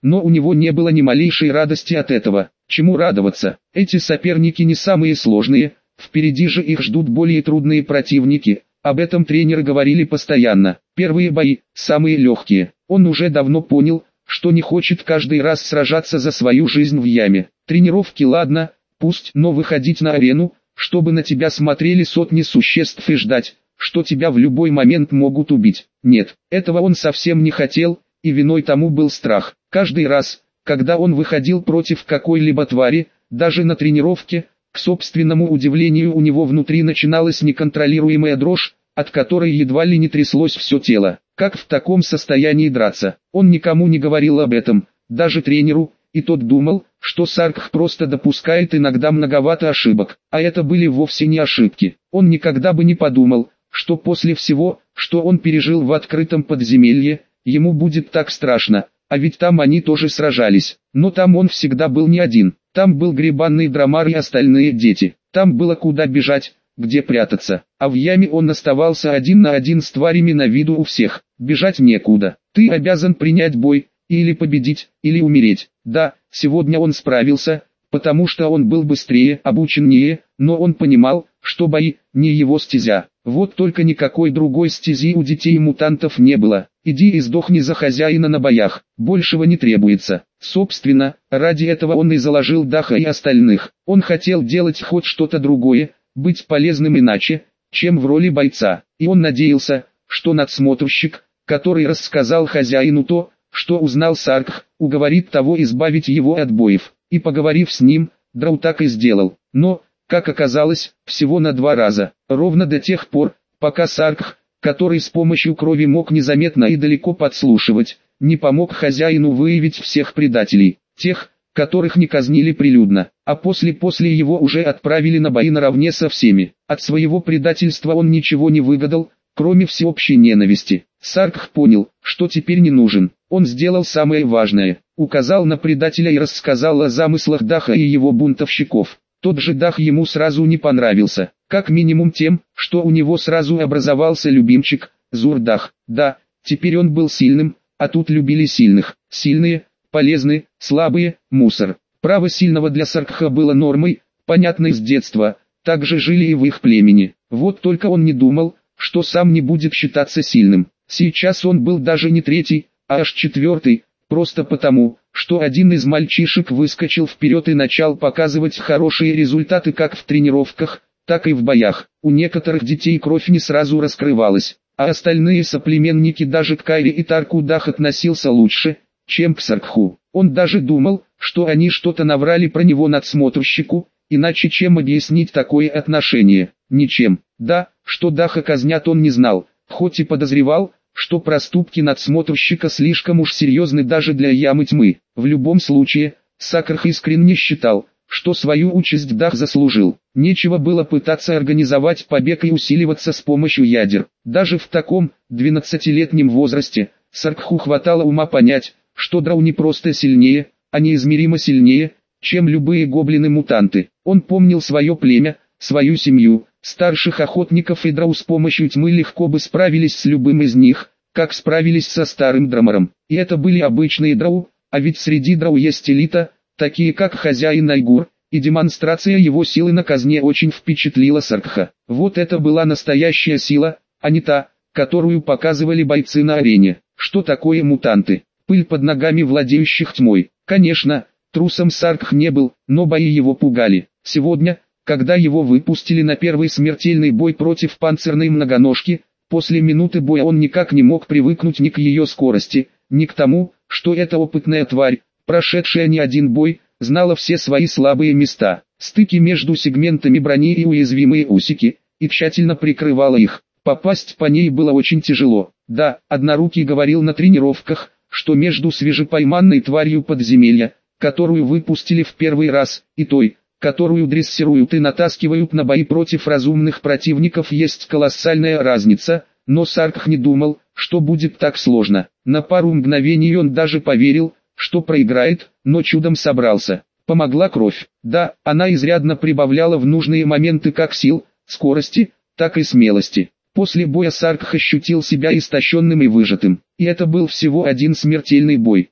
но у него не было ни малейшей радости от этого. Чему радоваться? Эти соперники не самые сложные, впереди же их ждут более трудные противники. Об этом тренеры говорили постоянно. Первые бои, самые легкие. Он уже давно понял, что не хочет каждый раз сражаться за свою жизнь в яме. Тренировки ладно, пусть, но выходить на арену, чтобы на тебя смотрели сотни существ и ждать, что тебя в любой момент могут убить. Нет, этого он совсем не хотел, и виной тому был страх. Каждый раз, когда он выходил против какой-либо твари, даже на тренировке, к собственному удивлению у него внутри начиналась неконтролируемая дрожь, от которой едва ли не тряслось все тело. Как в таком состоянии драться? Он никому не говорил об этом, даже тренеру, и тот думал, что Саркх просто допускает иногда многовато ошибок, а это были вовсе не ошибки. Он никогда бы не подумал, что после всего, что он пережил в открытом подземелье, ему будет так страшно, а ведь там они тоже сражались. Но там он всегда был не один, там был гребанный Драмар и остальные дети, там было куда бежать, где прятаться, а в яме он оставался один на один с тварями на виду у всех. Бежать некуда, ты обязан принять бой, или победить, или умереть. Да, сегодня он справился, потому что он был быстрее, обученнее, но он понимал, что бои не его стезя. Вот только никакой другой стези у детей-мутантов не было. Иди и сдохни за хозяина на боях, большего не требуется. Собственно, ради этого он и заложил Даха и остальных. Он хотел делать хоть что-то другое, быть полезным иначе, чем в роли бойца. И он надеялся, что надсмотрщик, который рассказал хозяину то, что узнал Саркх, уговорит того избавить его от боев. И поговорив с ним, Драу так и сделал. Но, как оказалось, всего на два раза. Ровно до тех пор, пока Саркх, который с помощью крови мог незаметно и далеко подслушивать, не помог хозяину выявить всех предателей, тех, которых не казнили прилюдно, а после-после его уже отправили на бои наравне со всеми. От своего предательства он ничего не выгадал, кроме всеобщей ненависти. Саркх понял, что теперь не нужен. Он сделал самое важное, указал на предателя и рассказал о замыслах Даха и его бунтовщиков. Тот же Дах ему сразу не понравился, как минимум тем, что у него сразу образовался любимчик, Зурдах. Да, теперь он был сильным, а тут любили сильных. Сильные, полезные, слабые, мусор. Право сильного для Саркха было нормой, понятной с детства, так же жили и в их племени. Вот только он не думал, что сам не будет считаться сильным. Сейчас он был даже не третий, а аж четвертый, просто потому, что один из мальчишек выскочил вперед и начал показывать хорошие результаты как в тренировках, так и в боях. У некоторых детей кровь не сразу раскрывалась, а остальные соплеменники даже к Кайре и Тарку Дах относился лучше, чем к Саркху. Он даже думал, что они что-то наврали про него надсмотрщику, иначе чем объяснить такое отношение? Ничем. Да, что Даха казнят он не знал, хоть и подозревал, что проступки надсмотрщика слишком уж серьезны даже для ямы тьмы. В любом случае, Саркх искренне считал, что свою участь Дах заслужил. Нечего было пытаться организовать побег и усиливаться с помощью ядер. Даже в таком, двенадцатилетнем возрасте, Саркху хватало ума понять, что Драу не просто сильнее, а неизмеримо сильнее, чем любые гоблины-мутанты. Он помнил свое племя, свою семью, старших охотников, и Драу с помощью тьмы легко бы справились с любым из них, как справились со старым Драмаром. И это были обычные Драу, а ведь среди Драу есть элита, такие как хозяин Айгур, и демонстрация его силы на казне очень впечатлила Саркха. Вот это была настоящая сила, а не та, которую показывали бойцы на арене. Что такое мутанты? Пыль под ногами владеющих тьмой. Конечно, трусом Саркх не был, но бои его пугали. Сегодня, когда его выпустили на первый смертельный бой против панцирной многоножки, после минуты боя он никак не мог привыкнуть ни к ее скорости, ни к тому, что эта опытная тварь, прошедшая не один бой, знала все свои слабые места, стыки между сегментами брони и уязвимые усики, и тщательно прикрывала их. Попасть по ней было очень тяжело. Да, Однорукий говорил на тренировках, что между свежепойманной тварью подземелья, которую выпустили в первый раз, и той, которую дрессируют и натаскивают на бои против разумных противников, есть колоссальная разница, но Саркх не думал, что будет так сложно. На пару мгновений он даже поверил, что проиграет, но чудом собрался. Помогла кровь. Да, она изрядно прибавляла в нужные моменты как сил, скорости, так и смелости. После боя Саркх ощутил себя истощенным и выжатым. И это был всего один смертельный бой.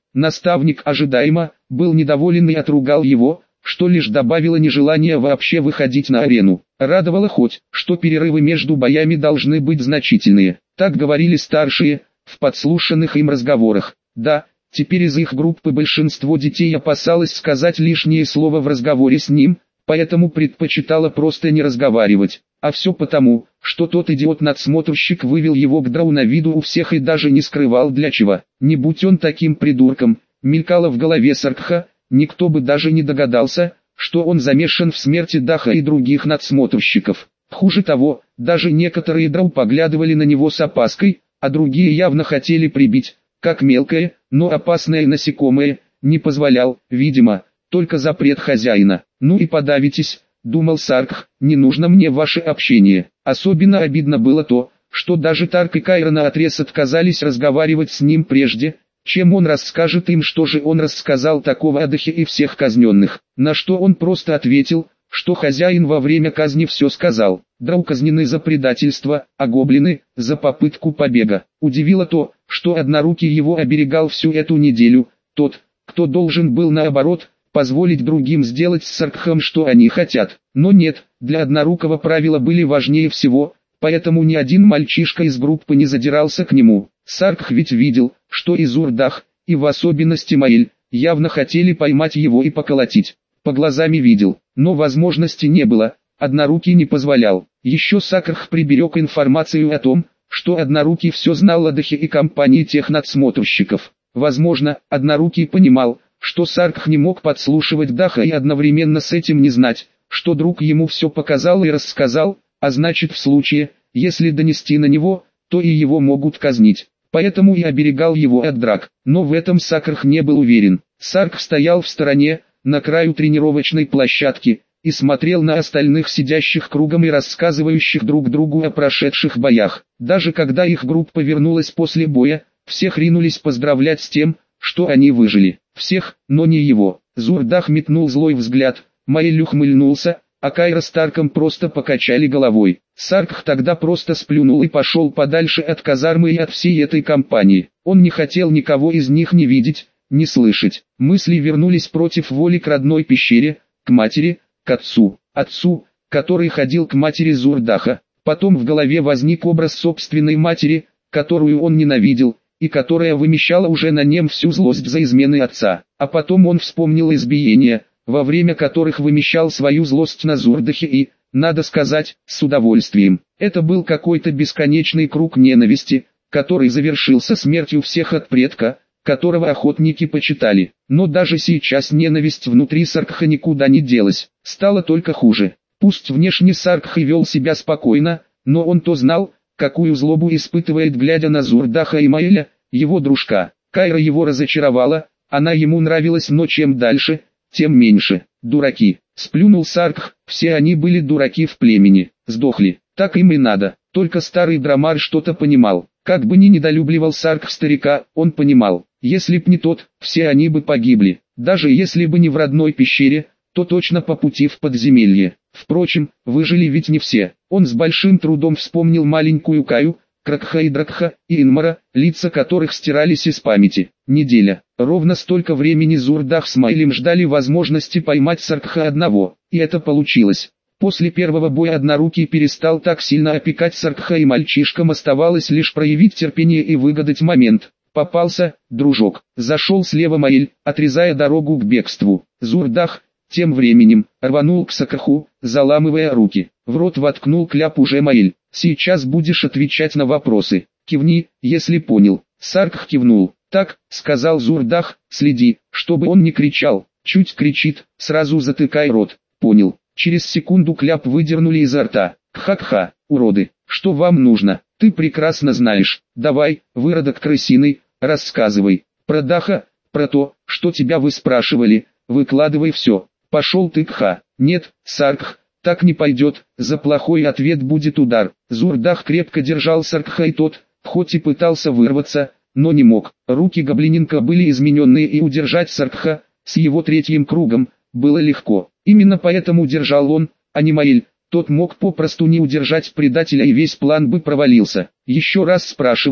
Наставник ожидаемо был недоволен и отругал его, что лишь добавило нежелание вообще выходить на арену. Радовало хоть, что перерывы между боями должны быть значительные. Так говорили старшие, в подслушанных им разговорах. Да, теперь из их группы большинство детей опасалось сказать лишнее слово в разговоре с ним, поэтому предпочитало просто не разговаривать. А все потому, что тот идиот-надсмотрщик вывел его к драу на виду у всех и даже не скрывал для чего. Не будь он таким придурком, мелькало в голове Саркха, никто бы даже не догадался, что он замешан в смерти Даха и других надсмотрщиков. Хуже того, даже некоторые драу поглядывали на него с опаской, а другие явно хотели прибить, как мелкое, но опасное насекомое, не позволял, видимо, только запрет хозяина. «Ну и подавитесь», — думал Саркх, — «не нужно мне ваше общение». Особенно обидно было то, что даже Тарк и Кайра наотрез отказались разговаривать с ним прежде, чем он расскажет им, что же он рассказал такого о Дахе и всех казненных. На что он просто ответил, что хозяин во время казни все сказал. Драу казнены за предательство, а гоблины — за попытку побега. Удивило то, что Однорукий его оберегал всю эту неделю, тот, кто должен был наоборот, позволить другим сделать с Саркхом что они хотят. Но нет, для Однорукого правила были важнее всего, поэтому ни один мальчишка из группы не задирался к нему. Саркх ведь видел, что и Зурдах, и в особенности Маэль, явно хотели поймать его и поколотить. По глазами видел, но возможности не было, Однорукий не позволял. Еще Саркх приберег информацию о том, что Однорукий все знал о Дахе и компании тех надсмотрщиков. Возможно, Однорукий понимал, что Саркх не мог подслушивать Даха и одновременно с этим не знать, что друг ему все показал и рассказал, а значит в случае, если донести на него, то и его могут казнить. Поэтому и оберегал его от драк. Но в этом Саркх не был уверен. Саркх стоял в стороне, на краю тренировочной площадки, и смотрел на остальных сидящих кругом и рассказывающих друг другу о прошедших боях. Даже когда их группа вернулась после боя, всех ринулись поздравлять с тем, что они выжили. Всех, но не его. Зурдах метнул злой взгляд, Маэль ухмыльнулся, а Кайра с Тарком просто покачали головой. Саркх тогда просто сплюнул и пошел подальше от казармы и от всей этой компании. Он не хотел никого из них не видеть, не слышать. Мысли вернулись против воли к родной пещере, к матери, к отцу. Отцу, который ходил к матери Зурдаха. Потом в голове возник образ собственной матери, которую он ненавидел, и которая вымещала уже на нем всю злость за измены отца. А потом он вспомнил избиения, во время которых вымещал свою злость на Зурдахе и, надо сказать, с удовольствием. Это был какой-то бесконечный круг ненависти, который завершился смертью всех от предка, которого охотники почитали. Но даже сейчас ненависть внутри Саркха никуда не делась, стало только хуже. Пусть внешне Саркх и вел себя спокойно, но он то знал, какую злобу испытывает, глядя на Зурдаха и Маэля, его дружка. Кайра его разочаровала, она ему нравилась, но чем дальше, тем меньше. Дураки, сплюнул Саркх, все они были дураки в племени, сдохли, так им и надо. Только старый Драмар что-то понимал. Как бы ни недолюбливал Саркх старика, он понимал, если б не тот, все они бы погибли. Даже если бы не в родной пещере, то точно по пути в подземелье. Впрочем, выжили ведь не все. Он с большим трудом вспомнил маленькую Каю, Кракха и Дракха, и Инмара, лица которых стирались из памяти. Неделя. Ровно столько времени Зурдах с Маэлем ждали возможности поймать Саркха одного, и это получилось. После первого боя Однорукий перестал так сильно опекать Саркха, и мальчишкам оставалось лишь проявить терпение и выгадать момент. Попался, дружок. Зашел слева Маэль, отрезая дорогу к бегству. Зурдах, тем временем, рванул к Саркху, заламывая руки. В рот воткнул кляп уже Маэль. «Сейчас будешь отвечать на вопросы. Кивни, если понял». Саркх кивнул. «Так», — сказал Зурдах, — «следи, чтобы он не кричал. Чуть кричит, сразу затыкай рот». «Понял». Через секунду кляп выдернули изо рта. «Кха-кха, уроды, что вам нужно? Ты прекрасно знаешь. Давай, выродок крысиный, рассказывай. Про Даха, про то, что тебя вы спрашивали, выкладывай все. Пошел ты, Кха». «Нет, Саркх, так не пойдет, за плохой ответ будет удар». Зурдах крепко держал Саркха, и тот, хоть и пытался вырваться, но не мог. Руки гоблиненка были измененные, и удержать Саркха, с его третьим кругом, было легко. Именно поэтому держал он, а не Маэль. Тот мог попросту не удержать предателя, и весь план бы провалился. Еще раз спрашиваю,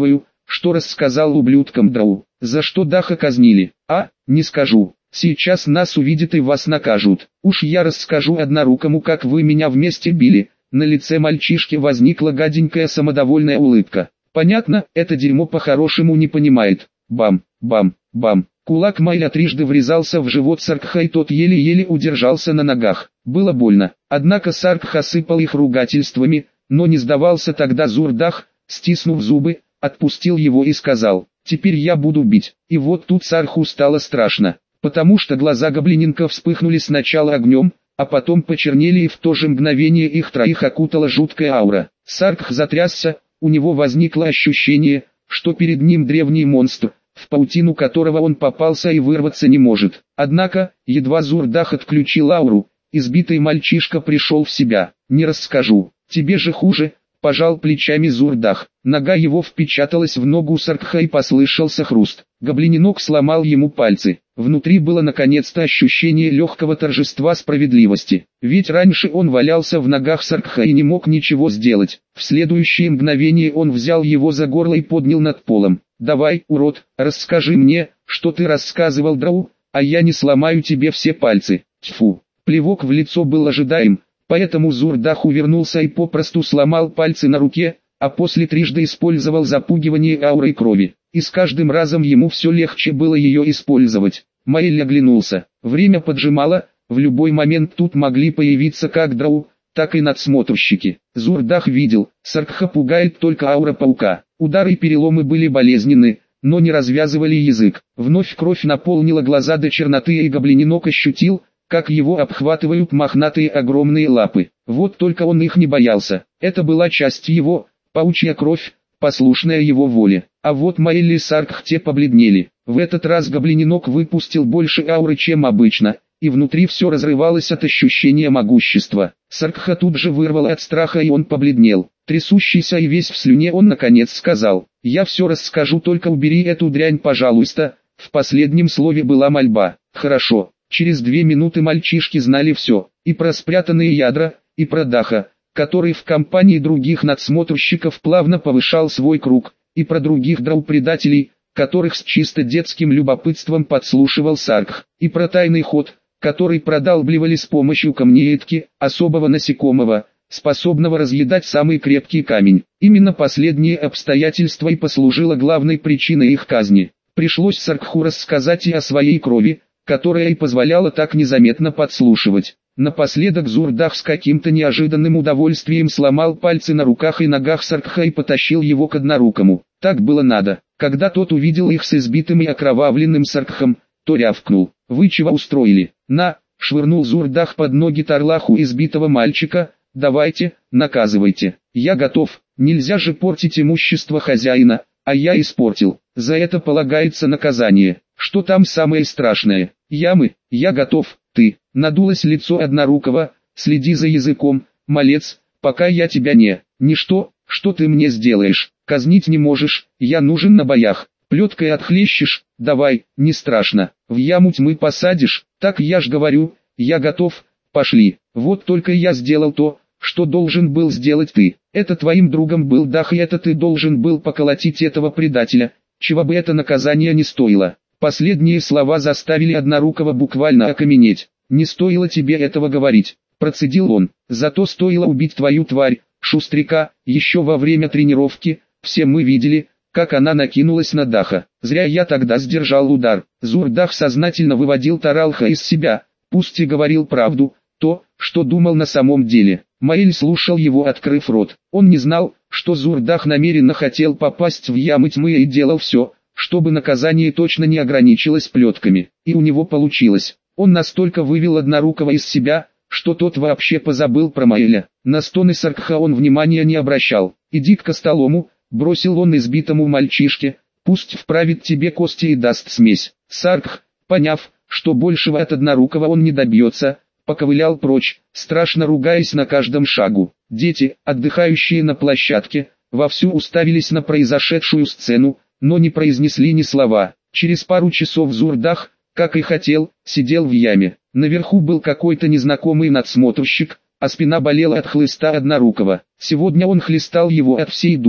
что рассказал ублюдкам Драу. За что Даха казнили? А, не скажу. Сейчас нас увидят и вас накажут. Уж я расскажу однорукому, как вы меня вместе били. На лице мальчишки возникла гаденькая самодовольная улыбка. Понятно, это дерьмо по-хорошему не понимает. Бам, бам, бам. Кулак Майля трижды врезался в живот Саркха, и тот еле-еле удержался на ногах. Было больно. Однако Саркх осыпал их ругательствами, но не сдавался тогда Зурдах, стиснув зубы, отпустил его и сказал: «Теперь я буду бить». И вот тут Саркху стало страшно, потому что глаза гоблиненка вспыхнули сначала огнем, а потом почернели, и в то же мгновение их троих окутала жуткая аура. Саркх затрясся, у него возникло ощущение, что перед ним древний монстр, в паутину которого он попался и вырваться не может. Однако, едва Зурдах отключил ауру, избитый мальчишка пришел в себя. «Не расскажу, тебе же хуже», — пожал плечами Зурдах. Нога его впечаталась в ногу Саркха, и послышался хруст. Гоблиненок сломал ему пальцы. Внутри было наконец-то ощущение легкого торжества справедливости. Ведь раньше он валялся в ногах Саркха и не мог ничего сделать. В следующее мгновение он взял его за горло и поднял над полом. «Давай, урод, расскажи мне, что ты рассказывал Драу, а я не сломаю тебе все пальцы». Тьфу. Плевок в лицо был ожидаем, поэтому Зурдах увернулся и попросту сломал пальцы на руке, а после трижды использовал запугивание аурой крови. И с каждым разом ему все легче было ее использовать. Маэль оглянулся. Время поджимало, в любой момент тут могли появиться как Драу, так и надсмотрщики. Зурдах видел, Саркха пугает только аура паука. Удары и переломы были болезненны, но не развязывали язык. Вновь кровь наполнила глаза до черноты, и гоблиненок ощутил, как его обхватывают мохнатые огромные лапы. Вот только он их не боялся. Это была часть его, паучья кровь, послушная его воле. А вот Маэль и Саркх те побледнели. В этот раз гоблиненок выпустил больше ауры, чем обычно, и внутри все разрывалось от ощущения могущества. Саркха тут же вырвало от страха, и он побледнел. Трясущийся и весь в слюне, он наконец сказал: «Я все расскажу, только убери эту дрянь, пожалуйста». В последнем слове была мольба. «Хорошо». Через две минуты мальчишки знали все, и про спрятанные ядра, и про Даха, который в компании других надсмотрщиков плавно повышал свой круг, и про других драу-предателей, которых с чисто детским любопытством подслушивал Саркх, и про тайный ход, который продалбливали с помощью камнеедки, особого насекомого, способного разъедать самый крепкий камень. Именно последнее обстоятельство и послужило главной причиной их казни. Пришлось Саркху рассказать и о своей крови, которая и позволяла так незаметно подслушивать. Напоследок Зурдах с каким-то неожиданным удовольствием сломал пальцы на руках и ногах Саркха и потащил его к однорукому. Так было надо. Когда тот увидел их с избитым и окровавленным Саркхом, то рявкнул: «Вы чего устроили?» «На!» — швырнул Зурдах под ноги Тарлаху избитого мальчика. «Давайте, наказывайте. Я готов. Нельзя же портить имущество хозяина, а я испортил. За это полагается наказание. Что там самое страшное? Ямы? Я готов. Ты». Надулось лицо однорукого. «Следи за языком, малец, пока я тебя не... Ничто, что ты мне сделаешь? Казнить не можешь, я нужен на боях. Плеткой отхлещешь, давай, не страшно. В яму тьмы посадишь, так я ж говорю, я готов, пошли». Вот только я сделал то, что должен был сделать ты. Это твоим другом был Дах, и это ты должен был поколотить этого предателя, чего бы это наказание не стоило. Последние слова заставили однорукого буквально окаменеть. «Не стоило тебе этого говорить», — процедил он. «Зато стоило убить твою тварь, шустряка, еще во время тренировки. Все мы видели, как она накинулась на Даха. Зря я тогда сдержал удар». Зурдах сознательно выводил Таралха из себя, пусть и говорил правду, то, что думал на самом деле. Маэль слушал его, открыв рот. Он не знал, что Зурдах намеренно хотел попасть в ямы тьмы и делал все, чтобы наказание точно не ограничилось плетками. И у него получилось. Он настолько вывел однорукого из себя, что тот вообще позабыл про Маэля. На стоны Саркха он внимания не обращал. «Иди к костолому», — бросил он избитому мальчишке, «пусть вправит тебе кости и даст смесь». Саркх, поняв, что большего от однорукого он не добьется, поковылял прочь, страшно ругаясь на каждом шагу. Дети, отдыхающие на площадке, вовсю уставились на произошедшую сцену, но не произнесли ни слова. Через пару часов Зурдах, как и хотел, сидел в яме. Наверху был какой-то незнакомый надсмотрщик, а спина болела от хлыста однорукого. Сегодня он хлестал его от всей души,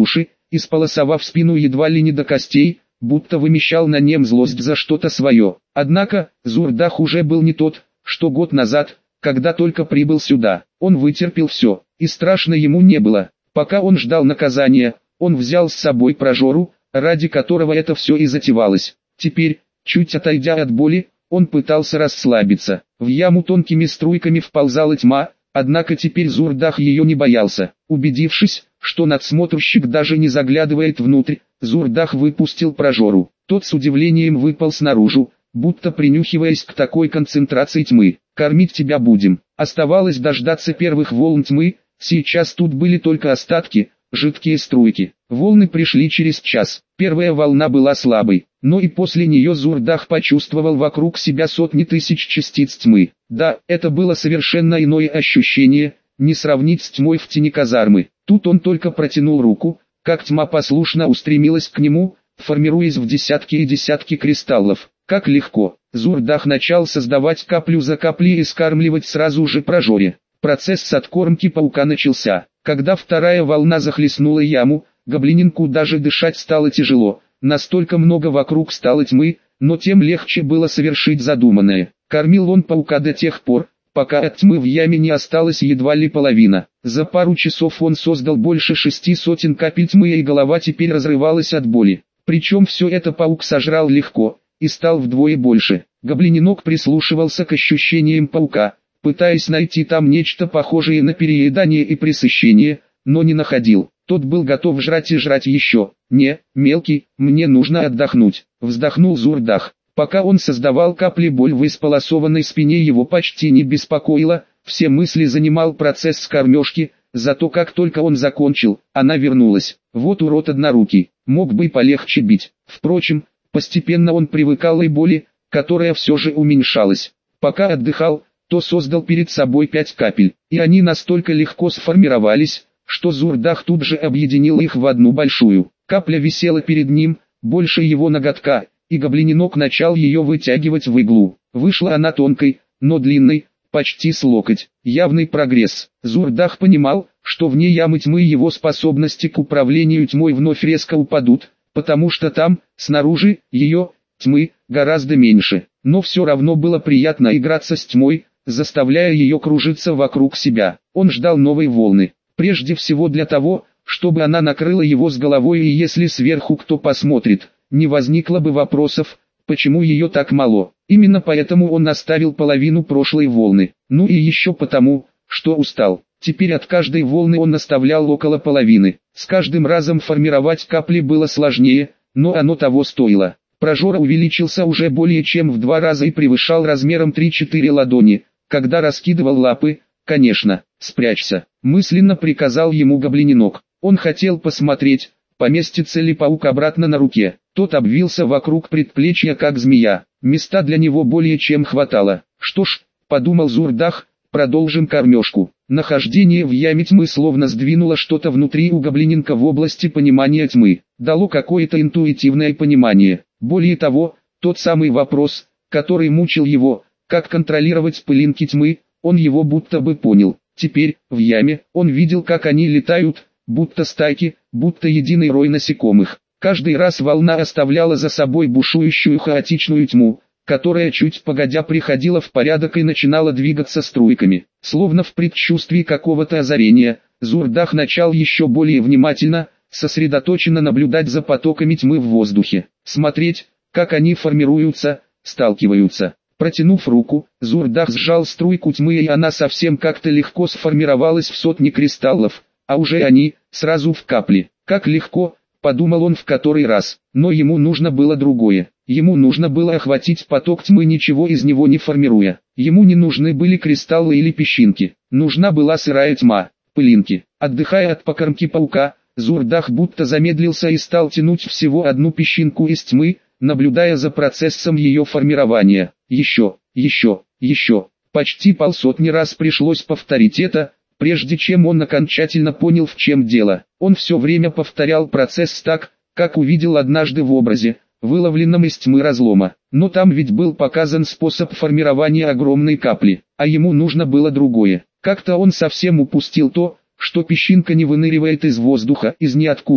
исполосовав спину едва ли не до костей, будто вымещал на нем злость за что-то свое. Однако, Зурдах уже был не тот, что год назад, когда только прибыл сюда. Он вытерпел все, и страшно ему не было. Пока он ждал наказания, он взял с собой прожору, ради которого это все и затевалось. Теперь, чуть отойдя от боли, он пытался расслабиться. В яму тонкими струйками вползала тьма, однако теперь Зурдах ее не боялся. Убедившись, что надсмотрщик даже не заглядывает внутрь, Зурдах выпустил прожору. Тот с удивлением выпал снаружи, будто принюхиваясь к такой концентрации тьмы. «Кормить тебя будем». Оставалось дождаться первых волн тьмы, сейчас тут были только остатки, жидкие струйки. Волны пришли через час. Первая волна была слабой, но и после нее Зурдах почувствовал вокруг себя сотни тысяч частиц тьмы. Да, это было совершенно иное ощущение, не сравнить с тьмой в тени казармы. Тут он только протянул руку, как тьма послушно устремилась к нему, формируясь в десятки и десятки кристаллов. Как легко. Зурдах начал создавать каплю за каплей и скармливать сразу же прожоре. Процесс с откормки паука начался. Когда вторая волна захлестнула яму, гоблининку даже дышать стало тяжело. Настолько много вокруг стало тьмы, но тем легче было совершить задуманное. Кормил он паука до тех пор, пока от тьмы в яме не осталось едва ли половина. За пару часов он создал больше шести сотен капель тьмы, и голова теперь разрывалась от боли. Причем все это паук сожрал легко, и стал вдвое больше. Гоблининок прислушивался к ощущениям паука, пытаясь найти там нечто похожее на переедание и пресыщение, но не находил. Тот был готов жрать и жрать еще. «Не, мелкий, мне нужно отдохнуть», — вздохнул Зурдах. Пока он создавал капли, боль в исполосованной спине его почти не беспокоила, все мысли занимал процесс скормежки, зато как только он закончил, она вернулась. Вот урод однорукий, мог бы и полегче бить. Впрочем, постепенно он привыкал и боли, которая все же уменьшалась. Пока отдыхал, то создал перед собой пять капель, и они настолько легко сформировались, что Зурдах тут же объединил их в одну большую. Капля висела перед ним, больше его ноготка, и гоблининок начал ее вытягивать в иглу. Вышла она тонкой, но длинной, почти с локоть. Явный прогресс. Зурдах понимал, что вне ямы тьмы его способности к управлению тьмой вновь резко упадут, потому что там, снаружи, ее, тьмы, гораздо меньше. Но все равно было приятно играться с тьмой, заставляя ее кружиться вокруг себя. Он ждал новой волны, прежде всего для того, чтобы она накрыла его с головой, и если сверху кто посмотрит, не возникло бы вопросов, почему ее так мало. Именно поэтому он оставил половину прошлой волны, ну и еще потому, что устал. Теперь от каждой волны он оставлял около половины. С каждым разом формировать капли было сложнее, но оно того стоило. Прожора увеличился уже более чем в два раза и превышал размером три-четыре ладони. Когда раскидывал лапы, конечно, спрячься, мысленно приказал ему гоблининок. Он хотел посмотреть, поместится ли паук обратно на руке. Тот обвился вокруг предплечья как змея. Места для него более чем хватало. Что ж, подумал Зурдах, продолжим кормежку. Нахождение в яме тьмы словно сдвинуло что-то внутри у гоблининка в области понимания тьмы. Дало какое-то интуитивное понимание. Более того, тот самый вопрос, который мучил его, как контролировать пылинки тьмы, он его будто бы понял. Теперь, в яме, он видел, как они летают, будто стайки, будто единый рой насекомых. Каждый раз волна оставляла за собой бушующую хаотичную тьму, которая чуть погодя приходила в порядок и начинала двигаться струйками. Словно в предчувствии какого-то озарения, Зурдах начал еще более внимательно, сосредоточенно наблюдать за потоками тьмы в воздухе. Смотреть, как они формируются, сталкиваются. Протянув руку, Зурдах сжал струйку тьмы, и она совсем как-то легко сформировалась в сотни кристаллов, а уже они, сразу в капли. Как легко, подумал он в который раз, но ему нужно было другое. Ему нужно было охватить поток тьмы, ничего из него не формируя. Ему не нужны были кристаллы или песчинки, нужна была сырая тьма, пылинки. Отдыхая от покормки паука, Зурдах будто замедлился и стал тянуть всего одну песчинку из тьмы, наблюдая за процессом ее формирования. Еще, еще, еще. Почти полсотни раз пришлось повторить это, прежде чем он окончательно понял, в чем дело. Он все время повторял процесс так, как увидел однажды в образе, выловленном из тьмы разлома. Но там ведь был показан способ формирования огромной капли, а ему нужно было другое. Как-то он совсем упустил то, что песчинка не выныривает из воздуха, из ниоткуда,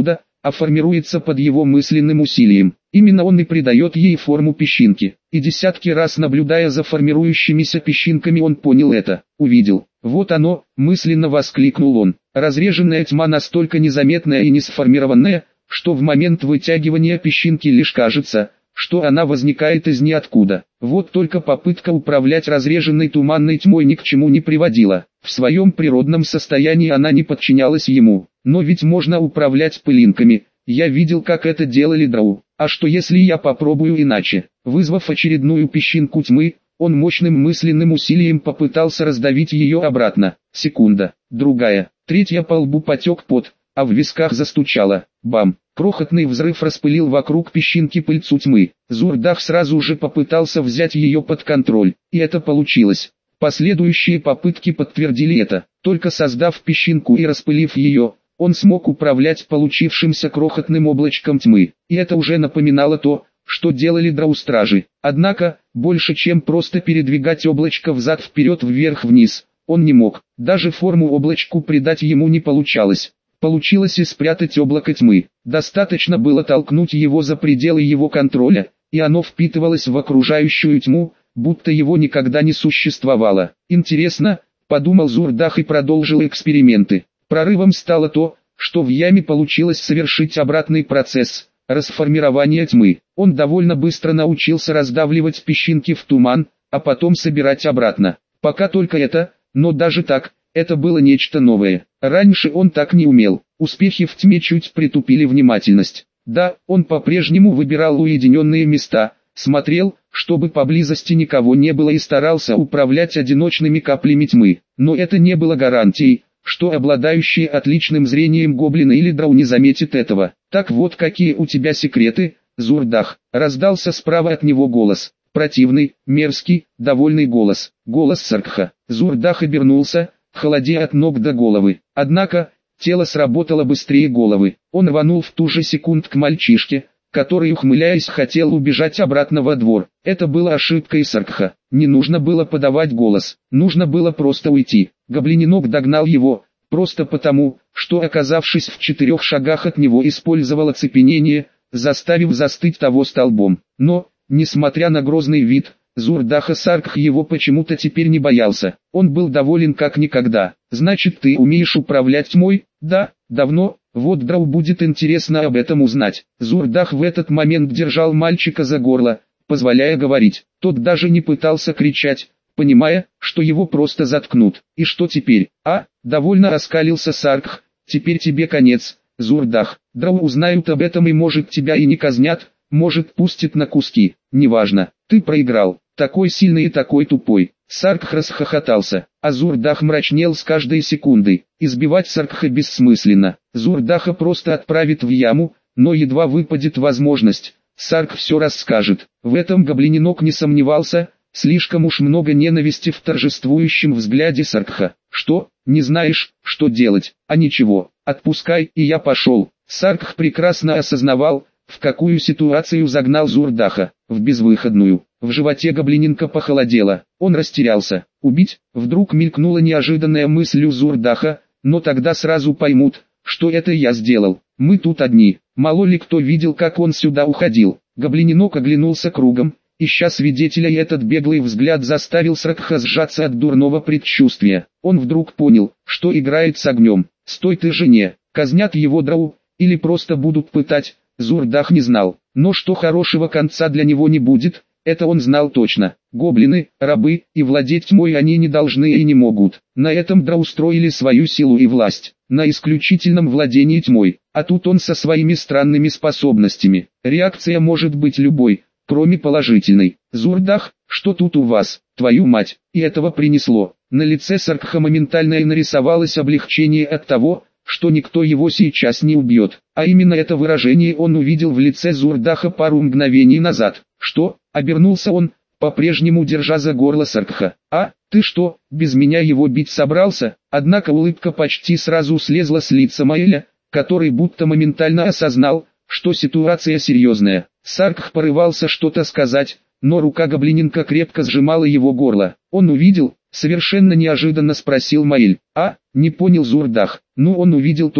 а формируется под его мысленным усилием. Именно он и придает ей форму песчинки. И десятки раз наблюдая за формирующимися песчинками, он понял это, увидел. Вот оно, мысленно воскликнул он. Разреженная тьма настолько незаметная и не сформированная, что в момент вытягивания песчинки лишь кажется, что она возникает из ниоткуда. Вот только попытка управлять разреженной туманной тьмой ни к чему не приводила. В своем природном состоянии она не подчинялась ему. Но ведь можно управлять пылинками. Я видел, как это делали дроу. А что если я попробую иначе? Вызвав очередную песчинку тьмы, он мощным мысленным усилием попытался раздавить ее обратно. Секунда, другая, третья, по лбу потек пот, а в висках застучало. Бам! Крохотный взрыв распылил вокруг песчинки пыльцу тьмы. Зурдах сразу же попытался взять ее под контроль, и это получилось. Последующие попытки подтвердили это. Только создав песчинку и распылив ее, он смог управлять получившимся крохотным облачком тьмы. И это уже напоминало то, что делали дроу-стражи. Однако, больше чем просто передвигать облачко взад-вперед, вверх-вниз, он не мог. Даже форму облачку придать ему не получалось. Получилось и спрятать облако тьмы. Достаточно было толкнуть его за пределы его контроля, и оно впитывалось в окружающую тьму, будто его никогда не существовало. Интересно, подумал Зурдах и продолжил эксперименты. Прорывом стало то, что в яме получилось совершить обратный процесс – расформирование тьмы. Он довольно быстро научился раздавливать песчинки в туман, а потом собирать обратно. Пока только это, но даже так, это было нечто новое. Раньше он так не умел. Успехи в тьме чуть притупили внимательность. Да, он по-прежнему выбирал уединенные места, смотрел, чтобы поблизости никого не было, и старался управлять одиночными каплями тьмы. Но это не было гарантией, что обладающие отличным зрением гоблины или дроу не заметит этого. «Так вот, какие у тебя секреты, Зурдах?» — раздался справа от него голос. Противный, мерзкий, довольный голос. Голос Саркха. Зурдах обернулся, холодея от ног до головы. Однако, тело сработало быстрее головы. Он рванул в ту же секунду к мальчишке, который, ухмыляясь, хотел убежать обратно во двор. Это была ошибкой Саркха. Не нужно было подавать голос, нужно было просто уйти. Гоблиненок догнал его, просто потому, что, оказавшись в четырех шагах от него, использовал оцепенение, заставив застыть того столбом. Но, несмотря на грозный вид, Зурдаха Саркх его почему-то теперь не боялся. Он был доволен как никогда. «Значит, ты умеешь управлять тьмой?» «Да, давно. Вот дроу будет интересно об этом узнать». Зурдах в этот момент держал мальчика за горло, позволяя говорить. Тот даже не пытался кричать, понимая, что его просто заткнут. «И что теперь?» «А?» — довольно раскалился Саркх. «Теперь тебе конец, Зурдах. Дроу узнают об этом, и может тебя и не казнят, может пустят на куски. Неважно, ты проиграл. Такой сильный и такой тупой». Саркх расхохотался, а Зурдах мрачнел с каждой секундой. Избивать Саркха бессмысленно. Зурдаха просто отправит в яму, но едва выпадет возможность, Саркх все расскажет. В этом гоблиненок не сомневался, слишком уж много ненависти в торжествующем взгляде Саркха. «Что, не знаешь, что делать? А ничего, отпускай, и я пошел». Саркх прекрасно осознавал, в какую ситуацию загнал Зурдаха, в безвыходную. В животе гоблиненка похолодело, он растерялся. «Убить?» Вдруг мелькнула неожиданная мысль у Зурдаха, но тогда сразу поймут, что это я сделал. Мы тут одни, мало ли кто видел, как он сюда уходил. Гоблиненок оглянулся кругом, ища свидетеля, и этот беглый взгляд заставил Саркха сжаться от дурного предчувствия. Он вдруг понял, что играет с огнем. «Стой ты же, не, казнят его дроу, или просто будут пытать?» Зурдах не знал, но что хорошего конца для него не будет, это он знал точно. Гоблины, рабы, и владеть тьмой они не должны и не могут. На этом дроу устроили свою силу и власть, на исключительном владении тьмой, а тут он со своими странными способностями. Реакция может быть любой, кроме положительной. «Зурдах, что тут у вас, твою мать?» И этого принесло. На лице Саркха моментально и нарисовалось облегчение от того, что никто его сейчас не убьет. А именно это выражение он увидел в лице Зурдаха пару мгновений назад. «Что?» — обернулся он, по-прежнему держа за горло Саркха. «А, ты что, без меня его бить собрался?» Однако улыбка почти сразу слезла с лица Маэля, который будто моментально осознал, что ситуация серьезная. Саркх порывался что-то сказать, но рука гоблиненка крепко сжимала его горло. Он увидел, совершенно неожиданно спросил Маэль. «А?» — не понял Зурдах. «Ну, он увидел то,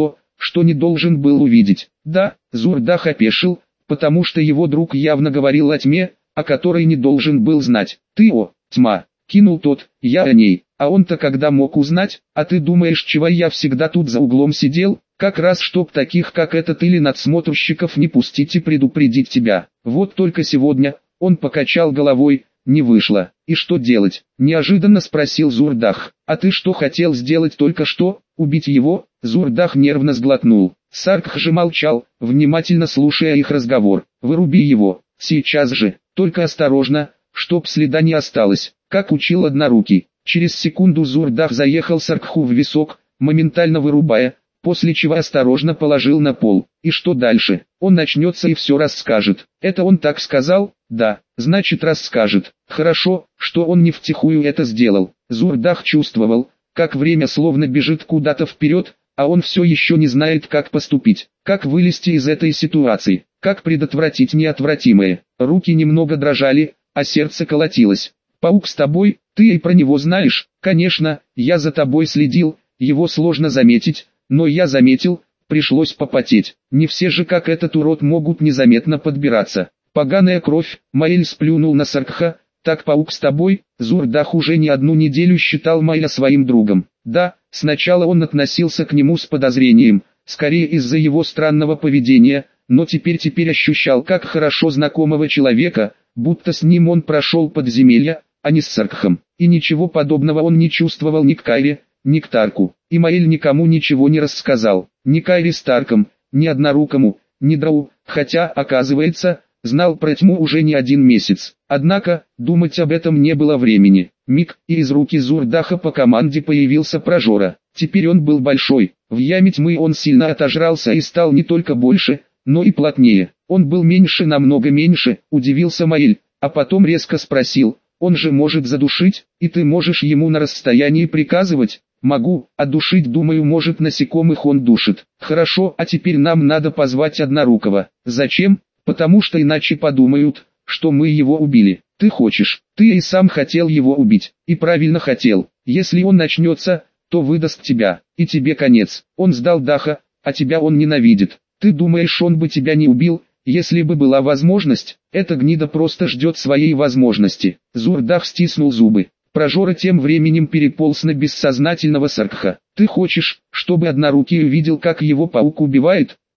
что не должен был увидеть. Да, Зурдах опешил, потому что его друг явно говорил о тьме, о которой не должен был знать. «Ты, о, тьма!» — кинул тот, «я о ней, а он-то когда мог узнать, а ты думаешь, чего я всегда тут за углом сидел, как раз чтоб таких как этот или надсмотрщиков не пустить и предупредить тебя. Вот только сегодня...» Он покачал головой, «не вышло. И что делать?» — неожиданно спросил Зурдах. «А ты что хотел сделать только что? Убить его?» Зурдах нервно сглотнул. Саркх же молчал, внимательно слушая их разговор. «Выруби его, сейчас же, только осторожно, чтоб следа не осталось, как учил Однорукий». Через секунду Зурдах заехал Саркху в висок, моментально вырубая, после чего осторожно положил на пол. «И что дальше? Он начнется и все расскажет». «Это он так сказал?» «Да, значит расскажет». «Хорошо, что он не втихую это сделал». Зурдах чувствовал, как время словно бежит куда-то вперед, а он все еще не знает, как поступить, как вылезти из этой ситуации, как предотвратить неотвратимое. Руки немного дрожали, а сердце колотилось. «Паук с тобой, ты и про него знаешь?» «Конечно, я за тобой следил, его сложно заметить, но я заметил, пришлось попотеть. Не все же как этот урод могут незаметно подбираться». «Поганая кровь», — Маэль сплюнул на Саркха. «Так паук с тобой?» Зурдах уже не одну неделю считал Маэля своим другом. Да, сначала он относился к нему с подозрением, скорее из-за его странного поведения, но теперь-теперь ощущал как хорошо знакомого человека, будто с ним он прошел подземелья, а не с Саркхом. И ничего подобного он не чувствовал ни к Кайре, ни к Тарку. И Маэль никому ничего не рассказал. Ни Кайре с Тарком, ни Однорукому, ни Драу, хотя, оказывается, знал про тьму уже не один месяц. Однако, думать об этом не было времени. Миг, и из руки Зурдаха по команде появился Прожора. Теперь он был большой. В яме тьмы он сильно отожрался и стал не только больше, но и плотнее. Он был меньше, намного меньше, удивился Маэль, а потом резко спросил: «Он же может задушить, и ты можешь ему на расстоянии приказывать?» «Могу, а душить, думаю, может, насекомых он душит». «Хорошо, а теперь нам надо позвать Однорукого». «Зачем?» «Потому что иначе подумают, что мы его убили». «Ты хочешь, ты и сам хотел его убить, и правильно хотел. Если он начнется, то выдаст тебя, и тебе конец. Он сдал Даха, а тебя он ненавидит. Ты думаешь, он бы тебя не убил, если бы была возможность?» «Эта гнида просто ждет своей возможности». Зурдах стиснул зубы. Прожора тем временем переполз на бессознательного Саркха. «Ты хочешь, чтобы Однорукий увидел, как его паук убивает?»